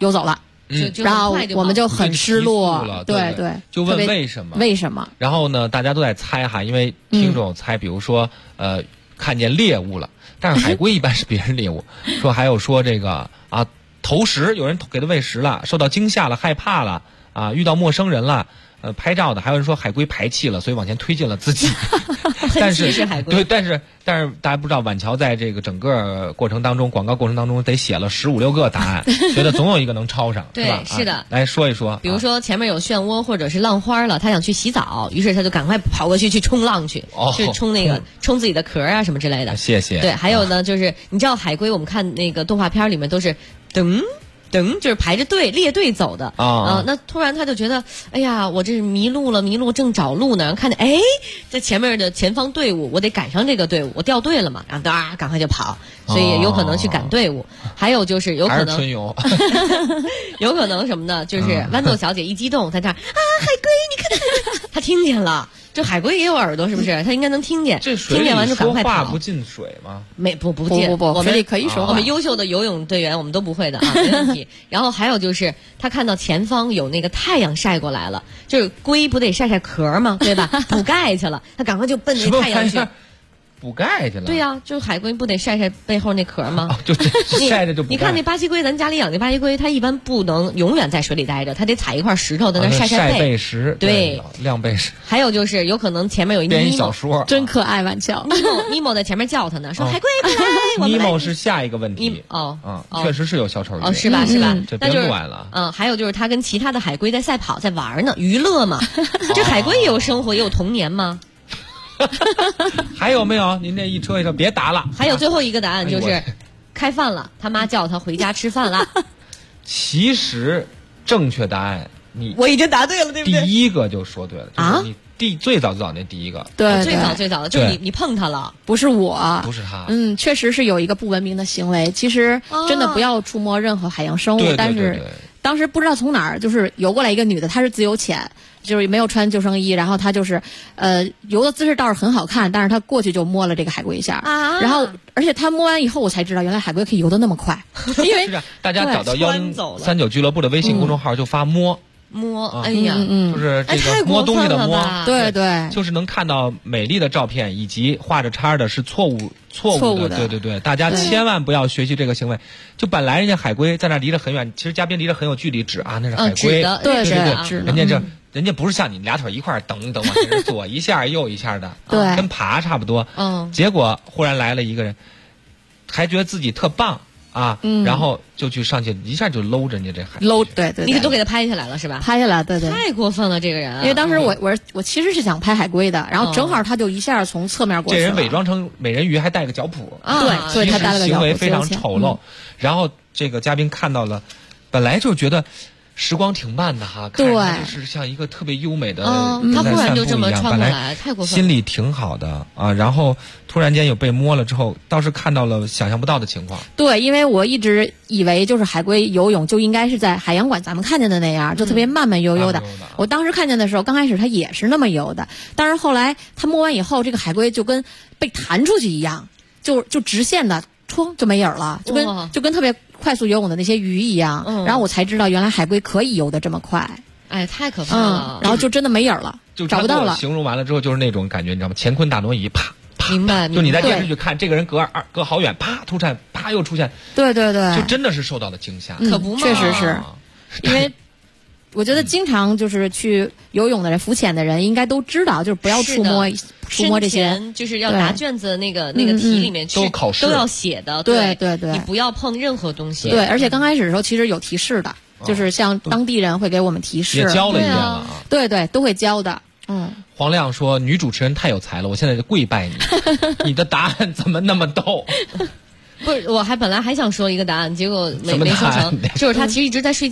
S9: 游走了。然后我们就很失落，对，
S7: 就问为什么？
S9: 为什么？
S7: 然后呢，大家都在猜哈，因为听众猜，比如说看见猎物了，但是海龟一般是别人猎物，说还有说这个啊投食，有人给它喂食了，受到惊吓了，害怕了啊，遇到陌生人了。拍照的还有人说海龟排气了，所以往前推进了自己。但是
S4: 海龟
S7: 对，但是大家不知道，晚桥在这个整个过程当中，广告过程当中得写了15、16个答案，觉得总有一个能抄上，
S4: 对，
S7: 是吧？
S4: 是的。
S7: 来说一说，
S4: 比如说前面有漩涡或者是浪花了，他想去洗澡，于是他就赶快跑过去冲浪去，去冲那个冲自己的壳啊什么之类的。
S7: 谢谢。
S4: 对，还有呢，就是你知道海龟，我们看那个动画片里面都是噔。就是排着队列队走的那突然他就觉得，哎呀，我这是迷路正找路呢，然后看见在前面的前方队伍，我得赶上这个队伍，我掉队了嘛，然后赶快就跑，所以也有可能去赶队伍。还有就是有可能
S7: 春游
S4: 有可能什么呢？就是豌豆小姐一激动，在这儿海龟，你看，她听见了。这海龟也有耳朵，是不是？它应该能听见。
S7: 这水
S4: 听见完就赶快跑。
S7: 说话不进水吗？
S4: 不进。我们
S9: 可以说话。
S4: 我们优秀的游泳队员，我们都不会的啊，没问题。然后还有就是，他看到前方有那个太阳晒过来了，就是龟不得晒晒壳吗？对吧？补钙去了，他赶快就奔那太阳去。
S7: 补钙去了。
S4: 对呀，就是海龟不得晒晒背后那壳吗？
S7: 就晒着就补钙。
S4: 你看那巴西龟，咱家里养那巴西龟，它一般不能永远在水里待着，它得踩一块石头在那晒
S7: 晒
S4: 背
S7: 石。
S4: 对，
S7: 晾背石。
S4: 还有就是有可能前面有一
S7: 编小说，
S9: 真可爱，晚桥。
S4: 尼莫在前面叫他呢，说海龟快来。
S7: 尼莫是下一个问题。确实是有小丑鱼。
S4: 是吧？
S7: 这别乱了。
S4: 还有就是他跟其他的海龟在赛跑，在玩呢，娱乐嘛。这海龟也有生活，也有童年吗？
S7: 还有没有？您这一说别答了。
S4: 还有最后一个答案就是开饭了，他妈叫他回家吃饭了。
S7: 其实正确答案
S4: 我已经答对了，对不对？
S7: 第一个就说对了啊！你最早那第一个，
S9: 对，
S4: 最早的就是你碰他了，
S9: 不是我，
S7: 不是他。
S9: 确实是有一个不文明的行为。其实真的不要触摸任何海洋生物，但是当时不知道从哪儿就是游过来一个女的，她是自由潜。就是没有穿救生衣，然后他就是游的姿势倒是很好看，但是他过去就摸了这个海龟一下然后而且他摸完以后我才知道原来海龟可以游得那么快。因为
S7: 大家找到1039俱乐部的微信公众号就发摸，
S4: 哎呀，
S7: 就是这个摸东西的摸，
S9: 对，
S7: 就是能看到美丽的照片，以及画着叉的是错误的，对，大家千万不要学习这个行为。就本来人家海龟在那离得很远，其实嘉宾离得很有距离，指那是海龟，
S9: 对，
S7: 人家不是像你俩腿一块等往前左一下右一下的，
S9: 对，
S7: 跟爬差不多。结果忽然来了一个人，还觉得自己特棒啊，然后就去上去一下就搂人家这海
S9: 搂，对，
S4: 你都给他拍下来了是吧？
S9: 拍下来，对，
S4: 太过分了这个人。
S9: 因为当时我其实是想拍海龟的，然后正好他就一下从侧面过去了。
S7: 这人伪装成美人鱼还带个脚蹼
S9: 对，他带了个脚蹼，
S7: 行为非常丑陋。然后这个嘉宾看到了，本来就觉得时光挺慢的哈，
S9: 对，
S7: 就是像一个特别优美的
S4: 他忽然就这么穿过来，太过分了，
S7: 心里挺好的啊。然后突然间有被摸了之后，倒是看到了想象不到的情况。
S9: 对，因为我一直以为就是海龟游泳就应该是在海洋馆咱们看见的那样，就特别慢慢悠悠的。我当时看见的时候，刚开始它也是那么游的，但是后来它摸完以后，这个海龟就跟被弹出去一样，就直线的冲就没影了，就跟特别快速游泳的那些鱼一样，然后我才知道原来海龟可以游得这么快。
S4: 哎，太可怕了！
S9: 然后就真的没影了，
S7: 就
S9: 找不到了。
S7: 形容完了之后就是那种感觉，你知道吗？乾坤大挪移，啪啪，
S4: 明白？
S7: 就你在电视剧看这个人隔好远，啪突然啪又出现，
S9: 对，
S7: 就真的是受到了惊吓，
S4: 可不嘛？
S9: 确实是，因为我觉得经常就是去游泳的人、浮潜的人应该都知道，就是不要触摸这些，
S4: 就是要拿卷子那个题里面去都要写的，
S9: 对，
S4: 你不要碰任何东西。
S9: 对，而且刚开始的时候其实有提示的，就是像当地人会给我们提示，
S7: 也教了一遍了啊。
S9: 对，都会教的。
S7: 黄亮说：“女主持人太有才了，我现在就跪拜你，你的答案怎么那么逗？”
S4: 不是，我本来还想说一个答案，结果没说成，就是他其实一直在睡觉。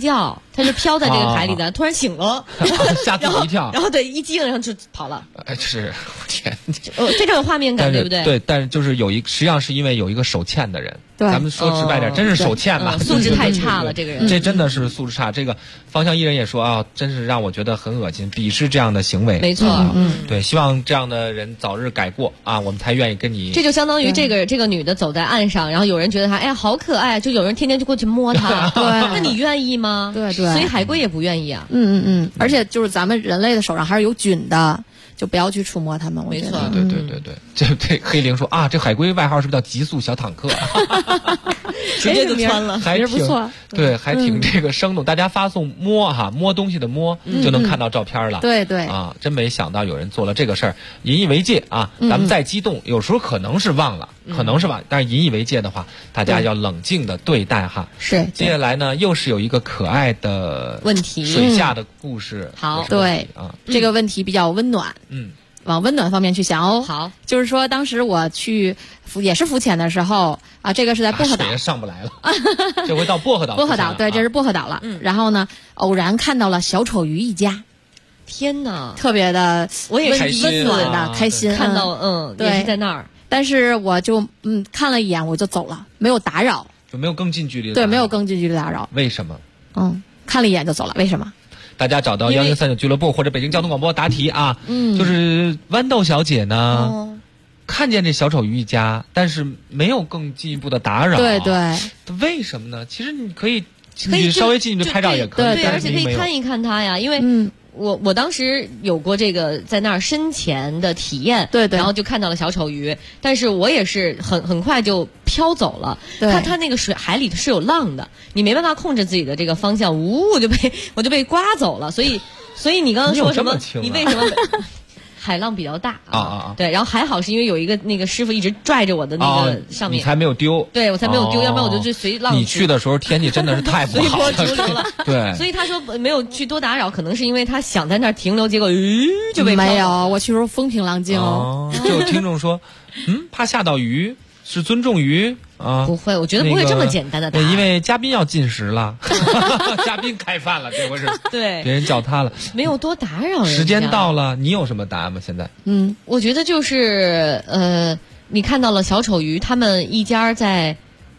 S4: 它是飘在这个海里的，突然醒了，
S7: 吓自己一跳，
S4: 然后对一激灵，然后就跑了。
S7: 是，我天，
S4: 非常有画面感，对不对？
S7: 对，但是就是实际上是因为有一个手欠的人。咱们说直白点，真是手欠吧，
S4: 素质太差了，这个人。
S7: 这真的是素质差。这个方向艺人也说啊，真是让我觉得很恶心，鄙视这样的行为。
S4: 没错，
S7: 对，希望这样的人早日改过啊，我们才愿意跟你。
S4: 这就相当于这个女的走在岸上，然后有人觉得她哎呀好可爱，就有人天天就过去摸她。
S9: 对，
S4: 那你愿意吗？
S9: 对，
S4: 所以海龟也不愿意啊。
S9: 而且就是咱们人类的手上还是有菌的。就不要去触摸它们，
S4: 没错，
S7: 对。这黑灵说啊，这海龟外号是不是叫极速小坦克？
S4: 直接就穿了，
S7: 还挺
S9: 不错。
S7: 对，还挺这个生动。大家发送摸东西的摸，就能看到照片了。
S9: 对
S7: 啊，真没想到有人做了这个事儿，引以为戒啊！咱们再激动，有时候可能是忘了，但是引以为戒的话，大家要冷静的对待哈。
S9: 是。
S7: 接下来呢，又是有一个可爱的
S4: 问题，
S7: 水下的故事。
S4: 好，
S9: 对啊，这个问题比较温暖。往温暖方面去想哦。
S4: 好，
S9: 就是说当时我去也是浮潜的时候啊，这个是在薄荷岛，
S7: 水上不来了，这回到薄荷岛。
S9: 薄荷岛，对，这是薄荷岛了。然后呢，偶然看到了小丑鱼一家。
S4: 天哪，
S9: 特别的，
S4: 我也是
S9: 温暖的开心，
S4: 看到
S9: 对，
S4: 也是在那儿。
S9: 但是我就看了一眼我就走了，没有打扰，
S7: 就没有更近距离的
S9: 对，没有更近距离的打扰。
S7: 为什么？
S9: 看了一眼就走了，为什么？
S7: 大家找到1039俱乐部或者北京交通广播答题啊，就是豌豆小姐呢，看见这小丑鱼一家，但是没有更进一步的打扰。
S9: 对，
S7: 为什么呢？其实你可以稍微近距离拍照也可以，
S4: 对，而且可以看一看它呀，因为我当时有过这个在那儿深潜的体验，
S9: 对，
S4: 然后就看到了小丑鱼，但是我也是很快就飘走了。它那个海里是有浪的，你没办法控制自己的这个方向，我就被刮走了。所以你刚刚说什么？你为什么？海浪比较大啊，对，然后还好是因为有一个那个师傅一直拽着我的那个上面，
S7: 你才没有丢，
S4: 对我才没有丢，要不然我就去随浪。
S7: 你去的时候天气真的是太不好了，对，
S4: 所以他说没有去多打扰，可能是因为他想在那儿停留，结果就被
S9: 没有，我去时候风平浪静哦。
S7: 就有听众说，怕吓到鱼。是尊重鱼啊？
S4: 不会，我觉得不会这么简单的答案。
S7: 因为嘉宾要进食了，嘉宾开饭了，这回是
S4: 对，
S7: 别人叫他了，
S4: 没有多打扰人。
S7: 时间到了，你有什么答案吗？现在？
S4: 我觉得就是你看到了小丑鱼，他们一家在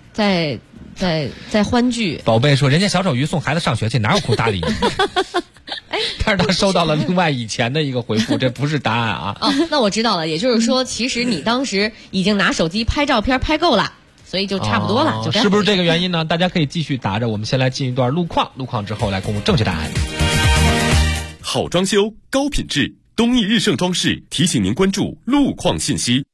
S4: 欢聚。
S7: 宝贝说，人家小丑鱼送孩子上学去，哪有空搭理你？但是他收到了另外以前的一个回复，这不是答案啊。
S4: 那我知道了，也就是说，其实你当时已经拿手机拍照片拍够了，所以就差不多了，
S7: 是不是这个原因呢？大家可以继续答着。我们先来进一段路况之后来公布正确答案。
S2: 好装修，高品质，东义日盛装饰提醒您关注路况信息。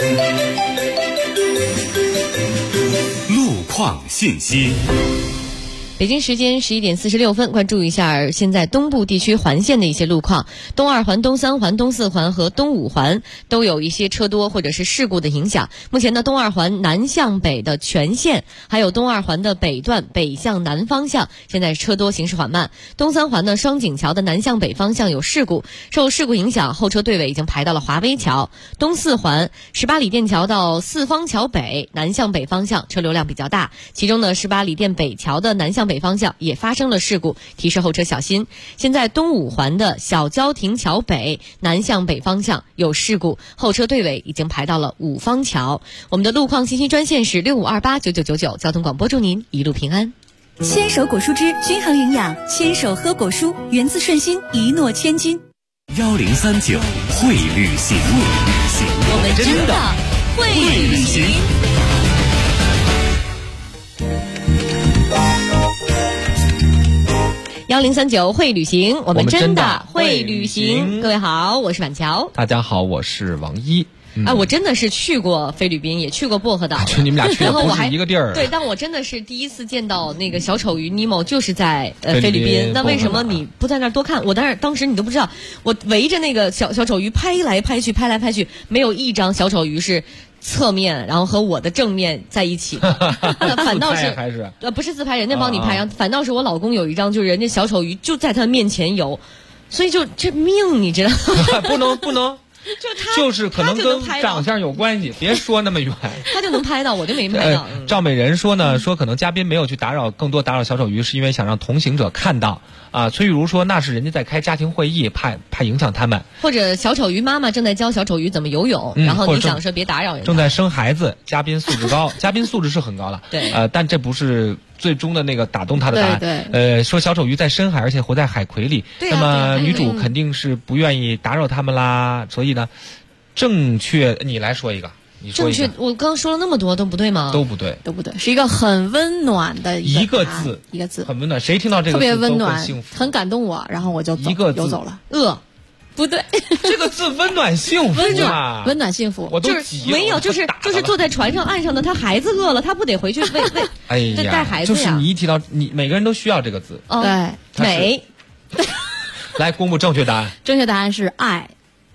S2: 路况信息。
S4: 北京时间11点46分，关注一下现在东部地区环线的一些路况。东2环、东3环、东4环和东5环都有一些车多或者是事故的影响。目前呢，东2环南向北的全线，还有东2环的北段北向南方向，现在车多，行驶缓慢。东3环呢，双井桥的南向北方向有事故，受事故影响，后车队尾已经排到了华威桥。东4环18里店桥到四方桥北南向北方向车流量比较大，其中呢18里店北桥的南向北方向也发生了事故，提示后车小心。现在东5环的小交亭桥北南向北方向有事故，后车队尾已经排到了五方桥。我们的路况信息专线是65289999，交通广播祝您一路平安。
S10: 牵手果蔬汁均衡营养，牵手喝果蔬，源自顺心，一诺千金。
S2: 1039会旅行，
S10: 我们真的会旅行。
S4: 1039会旅行，我们真的会旅行。各位好，我是板桥。
S7: 大家好，我是王一。
S4: 我真的是去过菲律宾，也去过薄荷岛。
S7: 你们俩去的不是一个地儿。
S4: 对，但我真的是第一次见到那个小丑鱼尼莫，就是在菲律宾。那为什么你不在那儿多看？我当时你都不知道，我围着那个小丑鱼拍来拍去，没有一张小丑鱼是侧面，然后和我的正面在一起，反倒是不是自拍，人家帮你拍，反倒是我老公有一张，就是人家小丑鱼就在他面前游，所以就这命你知道
S7: 不能。 就是可能跟长相有关系，别说那么远。
S4: 他就能拍到，我就没拍到。
S7: 赵美人说呢，说可能嘉宾没有去更多打扰小丑鱼，是因为想让同行者看到。崔玉茹说那是人家在开家庭会议，怕影响他们。
S4: 或者小丑鱼妈妈正在教小丑鱼怎么游泳，然后你想说别打扰人家。
S7: 正在生孩子，嘉宾素质高，嘉宾素质是很高了。
S4: 对，
S7: 但这不是最终的那个打动他的答案。
S9: 对，
S7: 说小丑鱼在深海，而且活在海葵里，那么女主肯定是不愿意打扰他们啦。所以呢，正确，你来说一个。
S4: 正确，我刚说了那么多都不对吗？
S7: 都不对，
S9: 是一个很温暖的
S7: 一个字，很温暖。谁听到这个字
S9: 特别温暖，
S7: 幸福，
S9: 很感动我，然后我就游走了。不对，
S7: 这个字温暖幸福啊，
S9: 温暖幸福，
S7: 我都急了。
S4: 没有，就是坐在船上岸上的他孩子饿了，他不得回去喂
S7: 哎呀，
S4: 带孩子呀。
S7: 就是你一提到你，每个人都需要这个字。
S9: 对，
S4: 美。
S7: 来公布正确答案。
S9: 正确答案是爱。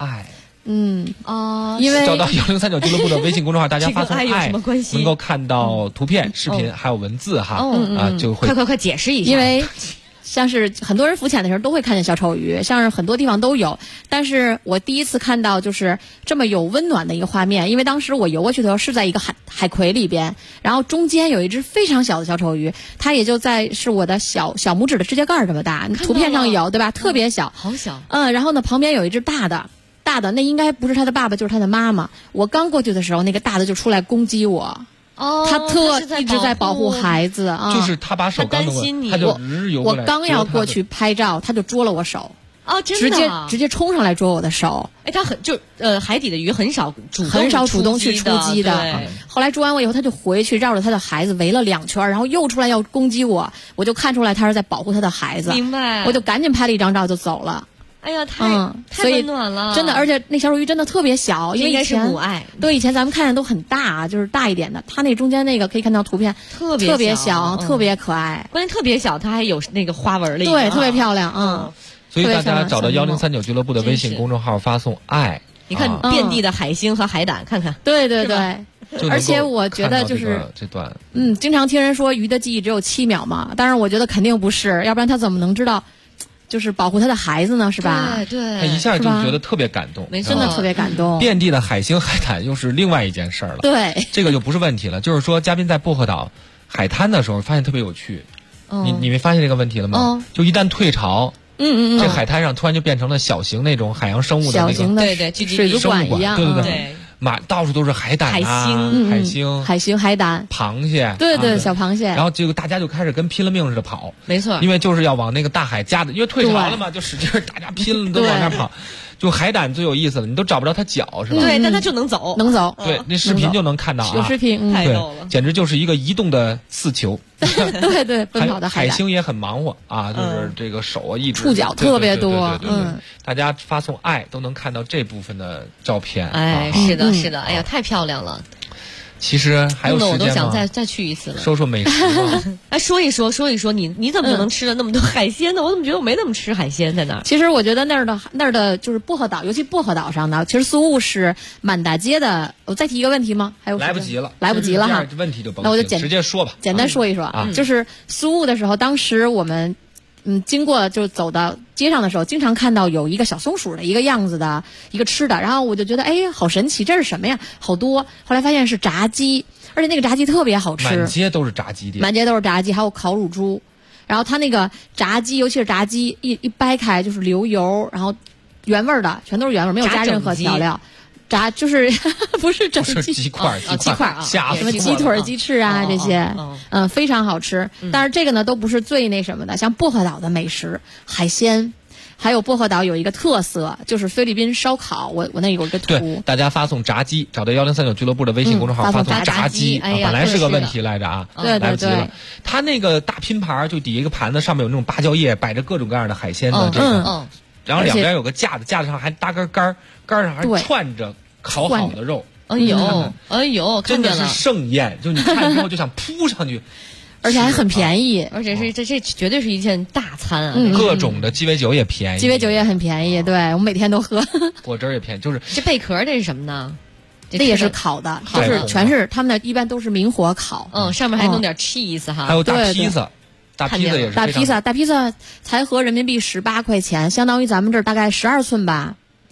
S9: 因为
S7: 找到1039俱乐部的微信公众号，大家发送爱能够看到图片、视频还有文字哈。就会
S4: 快解释一下。
S9: 因为像是很多人浮潜的时候都会看见小丑鱼，像是很多地方都有，但是我第一次看到就是这么有温暖的一个画面。因为当时我游过去的时候是在一个海葵里边，然后中间有一只非常小的小丑鱼，它也就是我的小拇指的指甲盖这么大，图片上有对吧？特别小，
S4: 好小。
S9: 然后呢旁边有一只大的，那应该不是他的爸爸就是他的妈妈。我刚过去的时候，那个大的就出来攻击我。他一直在保护孩子啊，
S7: 就是他把手刚过，他就
S9: 我刚要过去拍照，他就捉了我手。
S4: 真的，
S9: 直接冲上来捉我的手。
S4: 他海底的鱼很少主
S9: 动去出击的。后来捉完我以后，他就回去绕着他的孩子围了2圈，然后又出来要攻击我，我就看出来他是在保护他的孩子。
S4: 明白。
S9: 我就赶紧拍了一张照就走了。
S4: 哎呀，太温暖了，
S9: 真的，而且那小丑鱼真的特别小，因为
S4: 应该是母爱。
S9: 对，以前咱们看的都很大，就是大一点的，它那中间那个可以看到图片，特别小，特别可爱。
S4: 关键特别小，它还有那个花纹了，
S9: 对，特别漂亮。
S7: 所以大家找到1039俱乐部的微信公众号，发送爱。
S4: 你看遍地的海星和海胆，看看。
S9: 对。而且我觉得就是
S7: 这段，
S9: 经常听人说鱼的记忆只有7秒嘛，但是我觉得肯定不是，要不然他怎么能知道？就是保护他的孩子呢，是吧？
S4: 对，
S7: 他一下就觉得特别感动，
S9: 真的特别感动。
S7: 遍地的海星海胆又是另外一件事了。
S9: 对，
S7: 这个就不是问题了。就是说，嘉宾在薄荷岛海滩的时候，发现特别有趣。你没发现这个问题了吗？就一旦退潮，这海滩上突然就变成了小型那种海洋生物的那个
S9: 小型的水族馆一样，
S7: 对。到处都是海胆海星、
S9: 海胆、
S7: 螃蟹，
S9: 对，小螃蟹。
S7: 然后这个大家就开始跟拼了命似的跑，
S4: 没错，
S7: 因为就是要往那个大海夹的，因为退潮了嘛，就使劲大家拼了都往那跑。就海胆最有意思了，你都找不着它脚是吧？
S4: 对，但它就能走，
S7: 对，那视频就能看到啊，
S9: 有视频，
S4: 太逗了，
S7: 简直就是一个移动的4球。
S9: 对，奔跑的
S7: 海星也很忙活啊，就是这个手啊，一直
S9: 触角特别多。
S7: 大家发送爱都能看到这部分的照片。
S4: 是的，哎呀，太漂亮了。
S7: 其实还有时间吗？
S4: 我都想再去一次了。
S7: 说美食吗？
S4: 说一说，你怎么就能吃了那么多海鲜呢？我怎么觉得我没怎么吃海鲜在那儿？
S9: 其实我觉得那儿的就是薄荷岛，尤其薄荷岛上呢，其实苏雾是满大街的。我再提一个问题吗？还有
S7: 来不及了
S9: 哈。
S7: 问题就
S9: 那我就
S7: 直接说吧，
S9: 简单说一说啊。就是苏雾的时候，当时我们经过就走到街上的时候，经常看到有一个小松鼠的一个样子的一个吃的，然后我就觉得好神奇，这是什么呀？好多，后来发现是炸鸡，而且那个炸鸡特别好吃，
S7: 满街都是炸鸡店，
S9: 还有烤乳猪，然后它那个炸鸡，尤其是炸鸡一掰开就是流油，然后原味的，全都是原味，没有加任何调料。炸就是不是整
S7: 鸡块，
S9: 什么鸡腿、鸡翅啊这些，非常好吃。但是这个呢都不是最那什么的，像薄荷岛的美食海鲜，还有薄荷岛有一个特色就是菲律宾烧烤。我那有一个图，
S7: 对，大家发送炸鸡，找到1039俱乐部的微信公众号，发送炸鸡。本来是个问题来着啊，来不及了。他那个大拼盘就底下一个盘子，上面有那种芭蕉叶，摆着各种各样的海鲜的这个。然后两边有个架子，架子上还搭根杆上还串着烤好的肉。
S4: 哎呦，
S7: 真的是盛宴，就你看之后就想扑上去，
S9: 而且还很便宜，
S4: 而且是这绝对是一件大餐啊！
S7: 各种的鸡尾酒也便宜，
S9: 鸡尾酒也很便宜，对我们每天都喝。
S7: 果汁也便宜，就是
S4: 这贝壳这是什么呢？
S9: 这也是烤的，就是全是他们的一般都是明火烤，
S4: 上面还弄点 cheese 哈，
S7: 还有大披萨。大披萨也是
S9: 大披萨才合人民币18块钱，相当于咱们这儿大概12寸吧。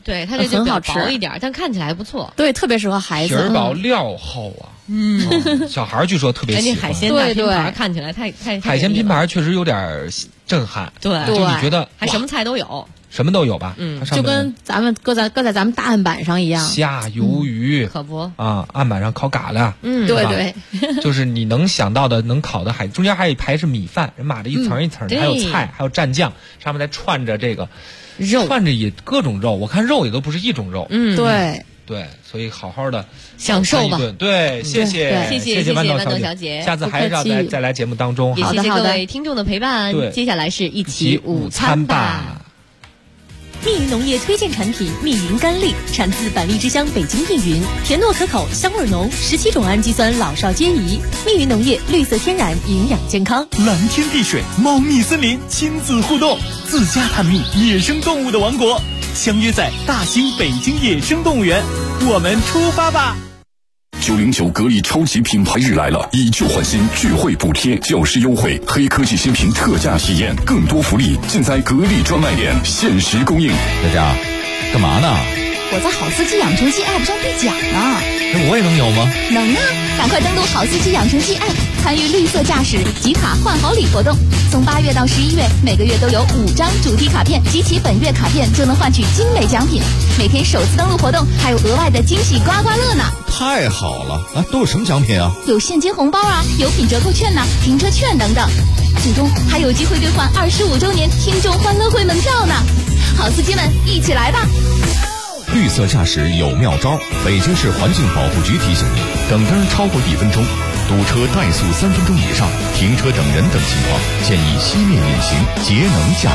S4: 对，它这就比较薄一点，但看起来还不错。
S9: 对，特别适合孩子。
S7: 皮儿薄料厚啊。小孩据说特别喜欢。
S4: 海鲜大拼盘看起来太
S7: 海鲜拼盘确实有点震撼。
S4: 对，
S7: 就你觉得
S4: 还什么菜都有。
S7: 什么都有吧，
S9: 就跟咱们搁在咱们大案板上一样，
S7: 虾、鱿鱼，
S4: 可不
S7: 啊，案板上烤嘎啦，
S9: 对，
S7: 就是你能想到的能烤的海，中间还有一排是米饭，人码着一层一层的，还有菜，还有蘸酱，上面再串着这个
S4: 肉，
S7: 串着也各种肉，我看肉也都不是一种肉，对，所以好好的
S4: 享受吧，
S7: 对，谢谢豌豆
S4: 小姐，
S7: 下次还是要再来节目当中，
S4: 也谢谢各位听众的陪伴，接下来是一起午餐吧。
S1: 密云农业推荐产品密云甘栗，产自百丽之乡北京密云，甜糯可口，香味浓，17种氨基酸老少皆宜。密云农业绿色天然，营养健康。
S14: 蓝天碧水，茂密森林，亲子互动，自家探秘野生动物的王国，相约在大兴北京野生动物园，我们出发吧
S2: ！909格力超级品牌日来了，以旧换新，聚会补贴，教师优惠，黑科技新品特价体验，更多福利尽在格力专卖店，限时供应。
S3: 佳佳，干嘛呢？
S10: 我在好司机养成记 App 上兑奖呢。
S3: 那我也能有吗？
S10: 能啊！赶快登录好司机养成记 App， 参与绿色驾驶集卡换好礼活动。从8月到11月，每个月都有5张主题卡片，集齐本月卡片就能换取精美奖品。每天首次登录活动还有额外的惊喜刮刮乐呢！
S18: 太好了啊！都有什么奖品啊？
S10: 有现金红包啊，有品折扣券呐，停车券等等。最终还有机会兑换25周年听众欢乐会门票呢！好司机们，一起来吧！
S18: 绿色驾驶有妙招，北京市环境保护局提醒您：等灯超过1分钟，堵车怠速3分钟以上，停车等人等情况，建议熄灭引擎，节能驾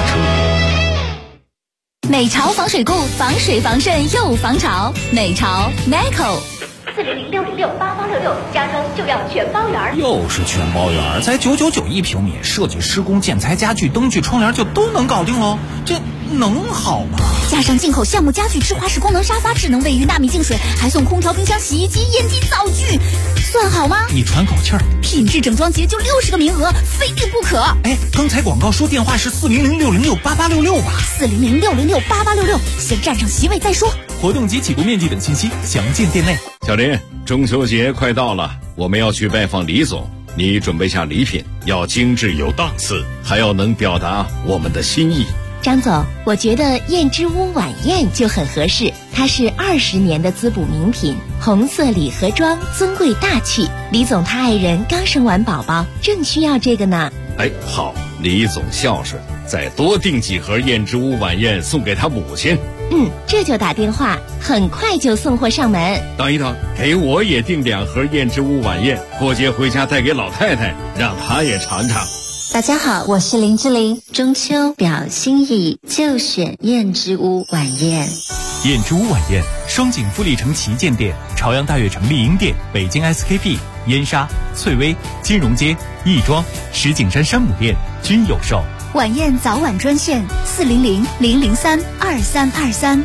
S18: 车。
S10: 美潮防水固，防水防渗又防潮。美潮 Nico。
S6: 400-606-8866，家装就要全包圆。
S12: 又是全包圆，才999一平米，设计施工建材家具灯具窗帘就都能搞定喽，这能好吗？
S10: 加上进口橡木家具、芝华士功能沙发、智能卫浴、纳米净水，还送空调、冰箱、洗衣机、烟机、灶具，算好吗？
S12: 你喘口气儿，
S10: 品质整装节就60个名额，非订不可。
S12: 哎，刚才广告说电话是400-606-8866吧
S10: ？400-606-8866，先占上席位再说。
S14: 活动及起步面积等信息详见店内。
S13: 小林，中秋节快到了，我们要去拜访李总，你准备下礼品，要精致有档次，还要能表达我们的心意。
S6: 张总，我觉得燕之屋晚宴就很合适，它是20年的滋补名品，红色礼盒装，尊贵大气。李总他爱人刚生完宝宝，正需要这个呢。
S13: 哎，好，李总孝顺，再多订几盒燕之屋晚宴送给他母亲。
S6: 这就打电话，很快就送货上门。
S13: 等一等，给我也订2盒燕之屋晚宴，过节回家带给老太太，让她也尝尝。
S6: 大家好，我是林志玲。中秋表心意，就选燕之屋晚宴。
S14: 燕之屋晚宴，双井富力城旗舰店、朝阳大悦城丽婴店、北京 SKP、燕莎、翠微、金融街、亦庄、石景山山姆店均有售。
S10: 晚宴早晚专线400-003-2323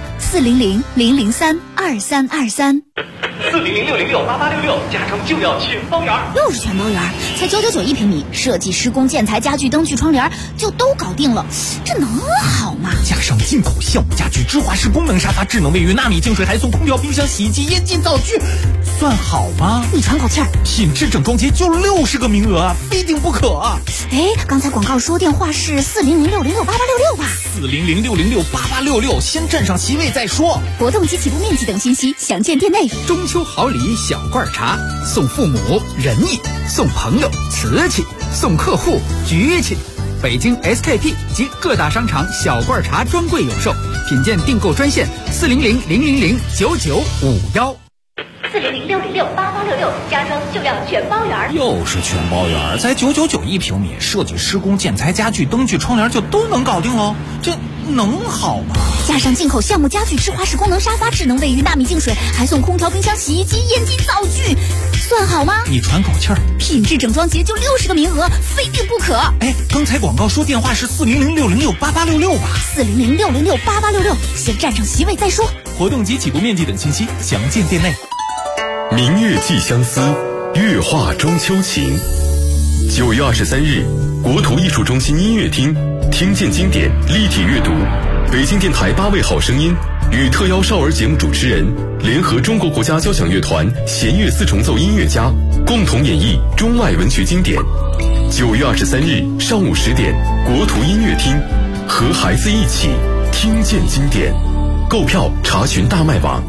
S10: 400-003-2323。
S11: 400-606-8866，家装就要全包圆。
S10: 又是全包圆，才999一平米，设计施工建材家具灯具窗帘就都搞定了，这能好吗？
S12: 加上进口橡木家具、芝华士功能沙发、智能卫浴、纳米净水，还送空调、冰箱、洗衣机、烟机、灶具，算好吗？
S10: 你喘口气儿，
S12: 品质整装节就60个名额啊，非订不可啊！
S10: 哎，刚才广告说电话是400-606-8866吧
S12: ？400-606-8866，先占上席位再说。
S10: 活动及起步面积等信息详见店内。
S15: 中秋好礼小罐茶，送父母仁义，送朋友瓷器，送客户局气。北京 SKP 及各大商场小罐茶专柜有售，品鉴订购专线400-000-9951。
S6: 400-606-8866，家装就要全包圆。
S12: 又是全包圆，才999一平米，设计施工建材家具灯具窗帘就都能搞定喽，这能好吗？
S10: 加上进口橡木家具、芝华士功能沙发、智能卫浴、纳米净水，还送空调、冰箱、洗衣机、烟机、灶具，算好吗？
S12: 你喘口气儿，
S10: 品质整装节就60个名额，非订不可。
S12: 哎，刚才广告说电话是400-606-8866吧
S10: ？400-606-8866，先占上席位再说。
S14: 活动及起步面积等信息详见店内。
S2: 明月寄相思，月画中秋情。9月23日，国土艺术中心音乐厅，听见经典，立体阅读。北京电台8位好声音
S19: 与特邀少儿节目主持人联合中国国家交响乐团弦乐四重奏音乐家共同演绎中外文学经典。9月23日上午10点，国图音乐厅，和孩子一起听见经典。购票查询大麦网。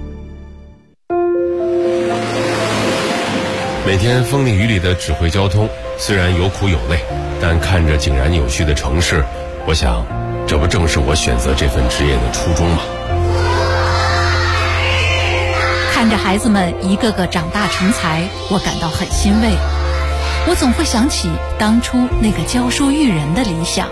S20: 每天风里雨里的指挥交通，虽然有苦有累，但看着井然有序的城市，我想，这不正是我选择这份职业的初衷吗？
S21: 看着孩子们一个个长大成才，我感到很欣慰。我总会想起当初那个教书育人的理想。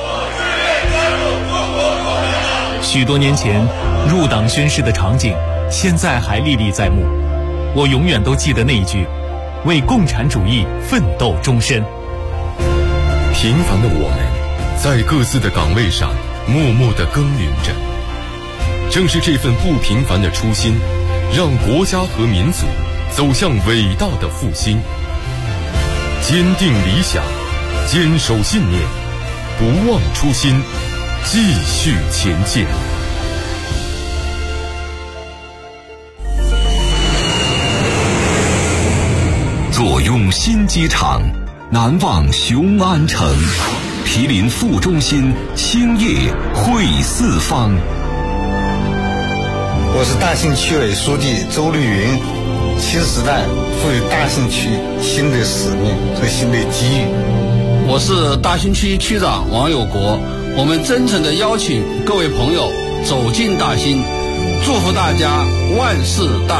S14: 许多年前入党宣誓的场景，现在还历历在目。我永远都记得那一句：为共产主义奋斗终身。
S19: 平凡的我们，在各自的岗位上默默地耕耘着。正是这份不平凡的初心，让国家和民族走向伟大的复兴。坚定理想，坚守信念，不忘初心，继续前进。
S18: 坐拥新机场，难忘雄安城，毗邻副中心，兴业汇四方。
S22: 我是大兴区委书记周绿云。新时代赋予大兴区新的使命和新的机遇。
S23: 我是大兴区区长王有国，我们真诚地邀请各位朋友走进大兴，祝福大家万事大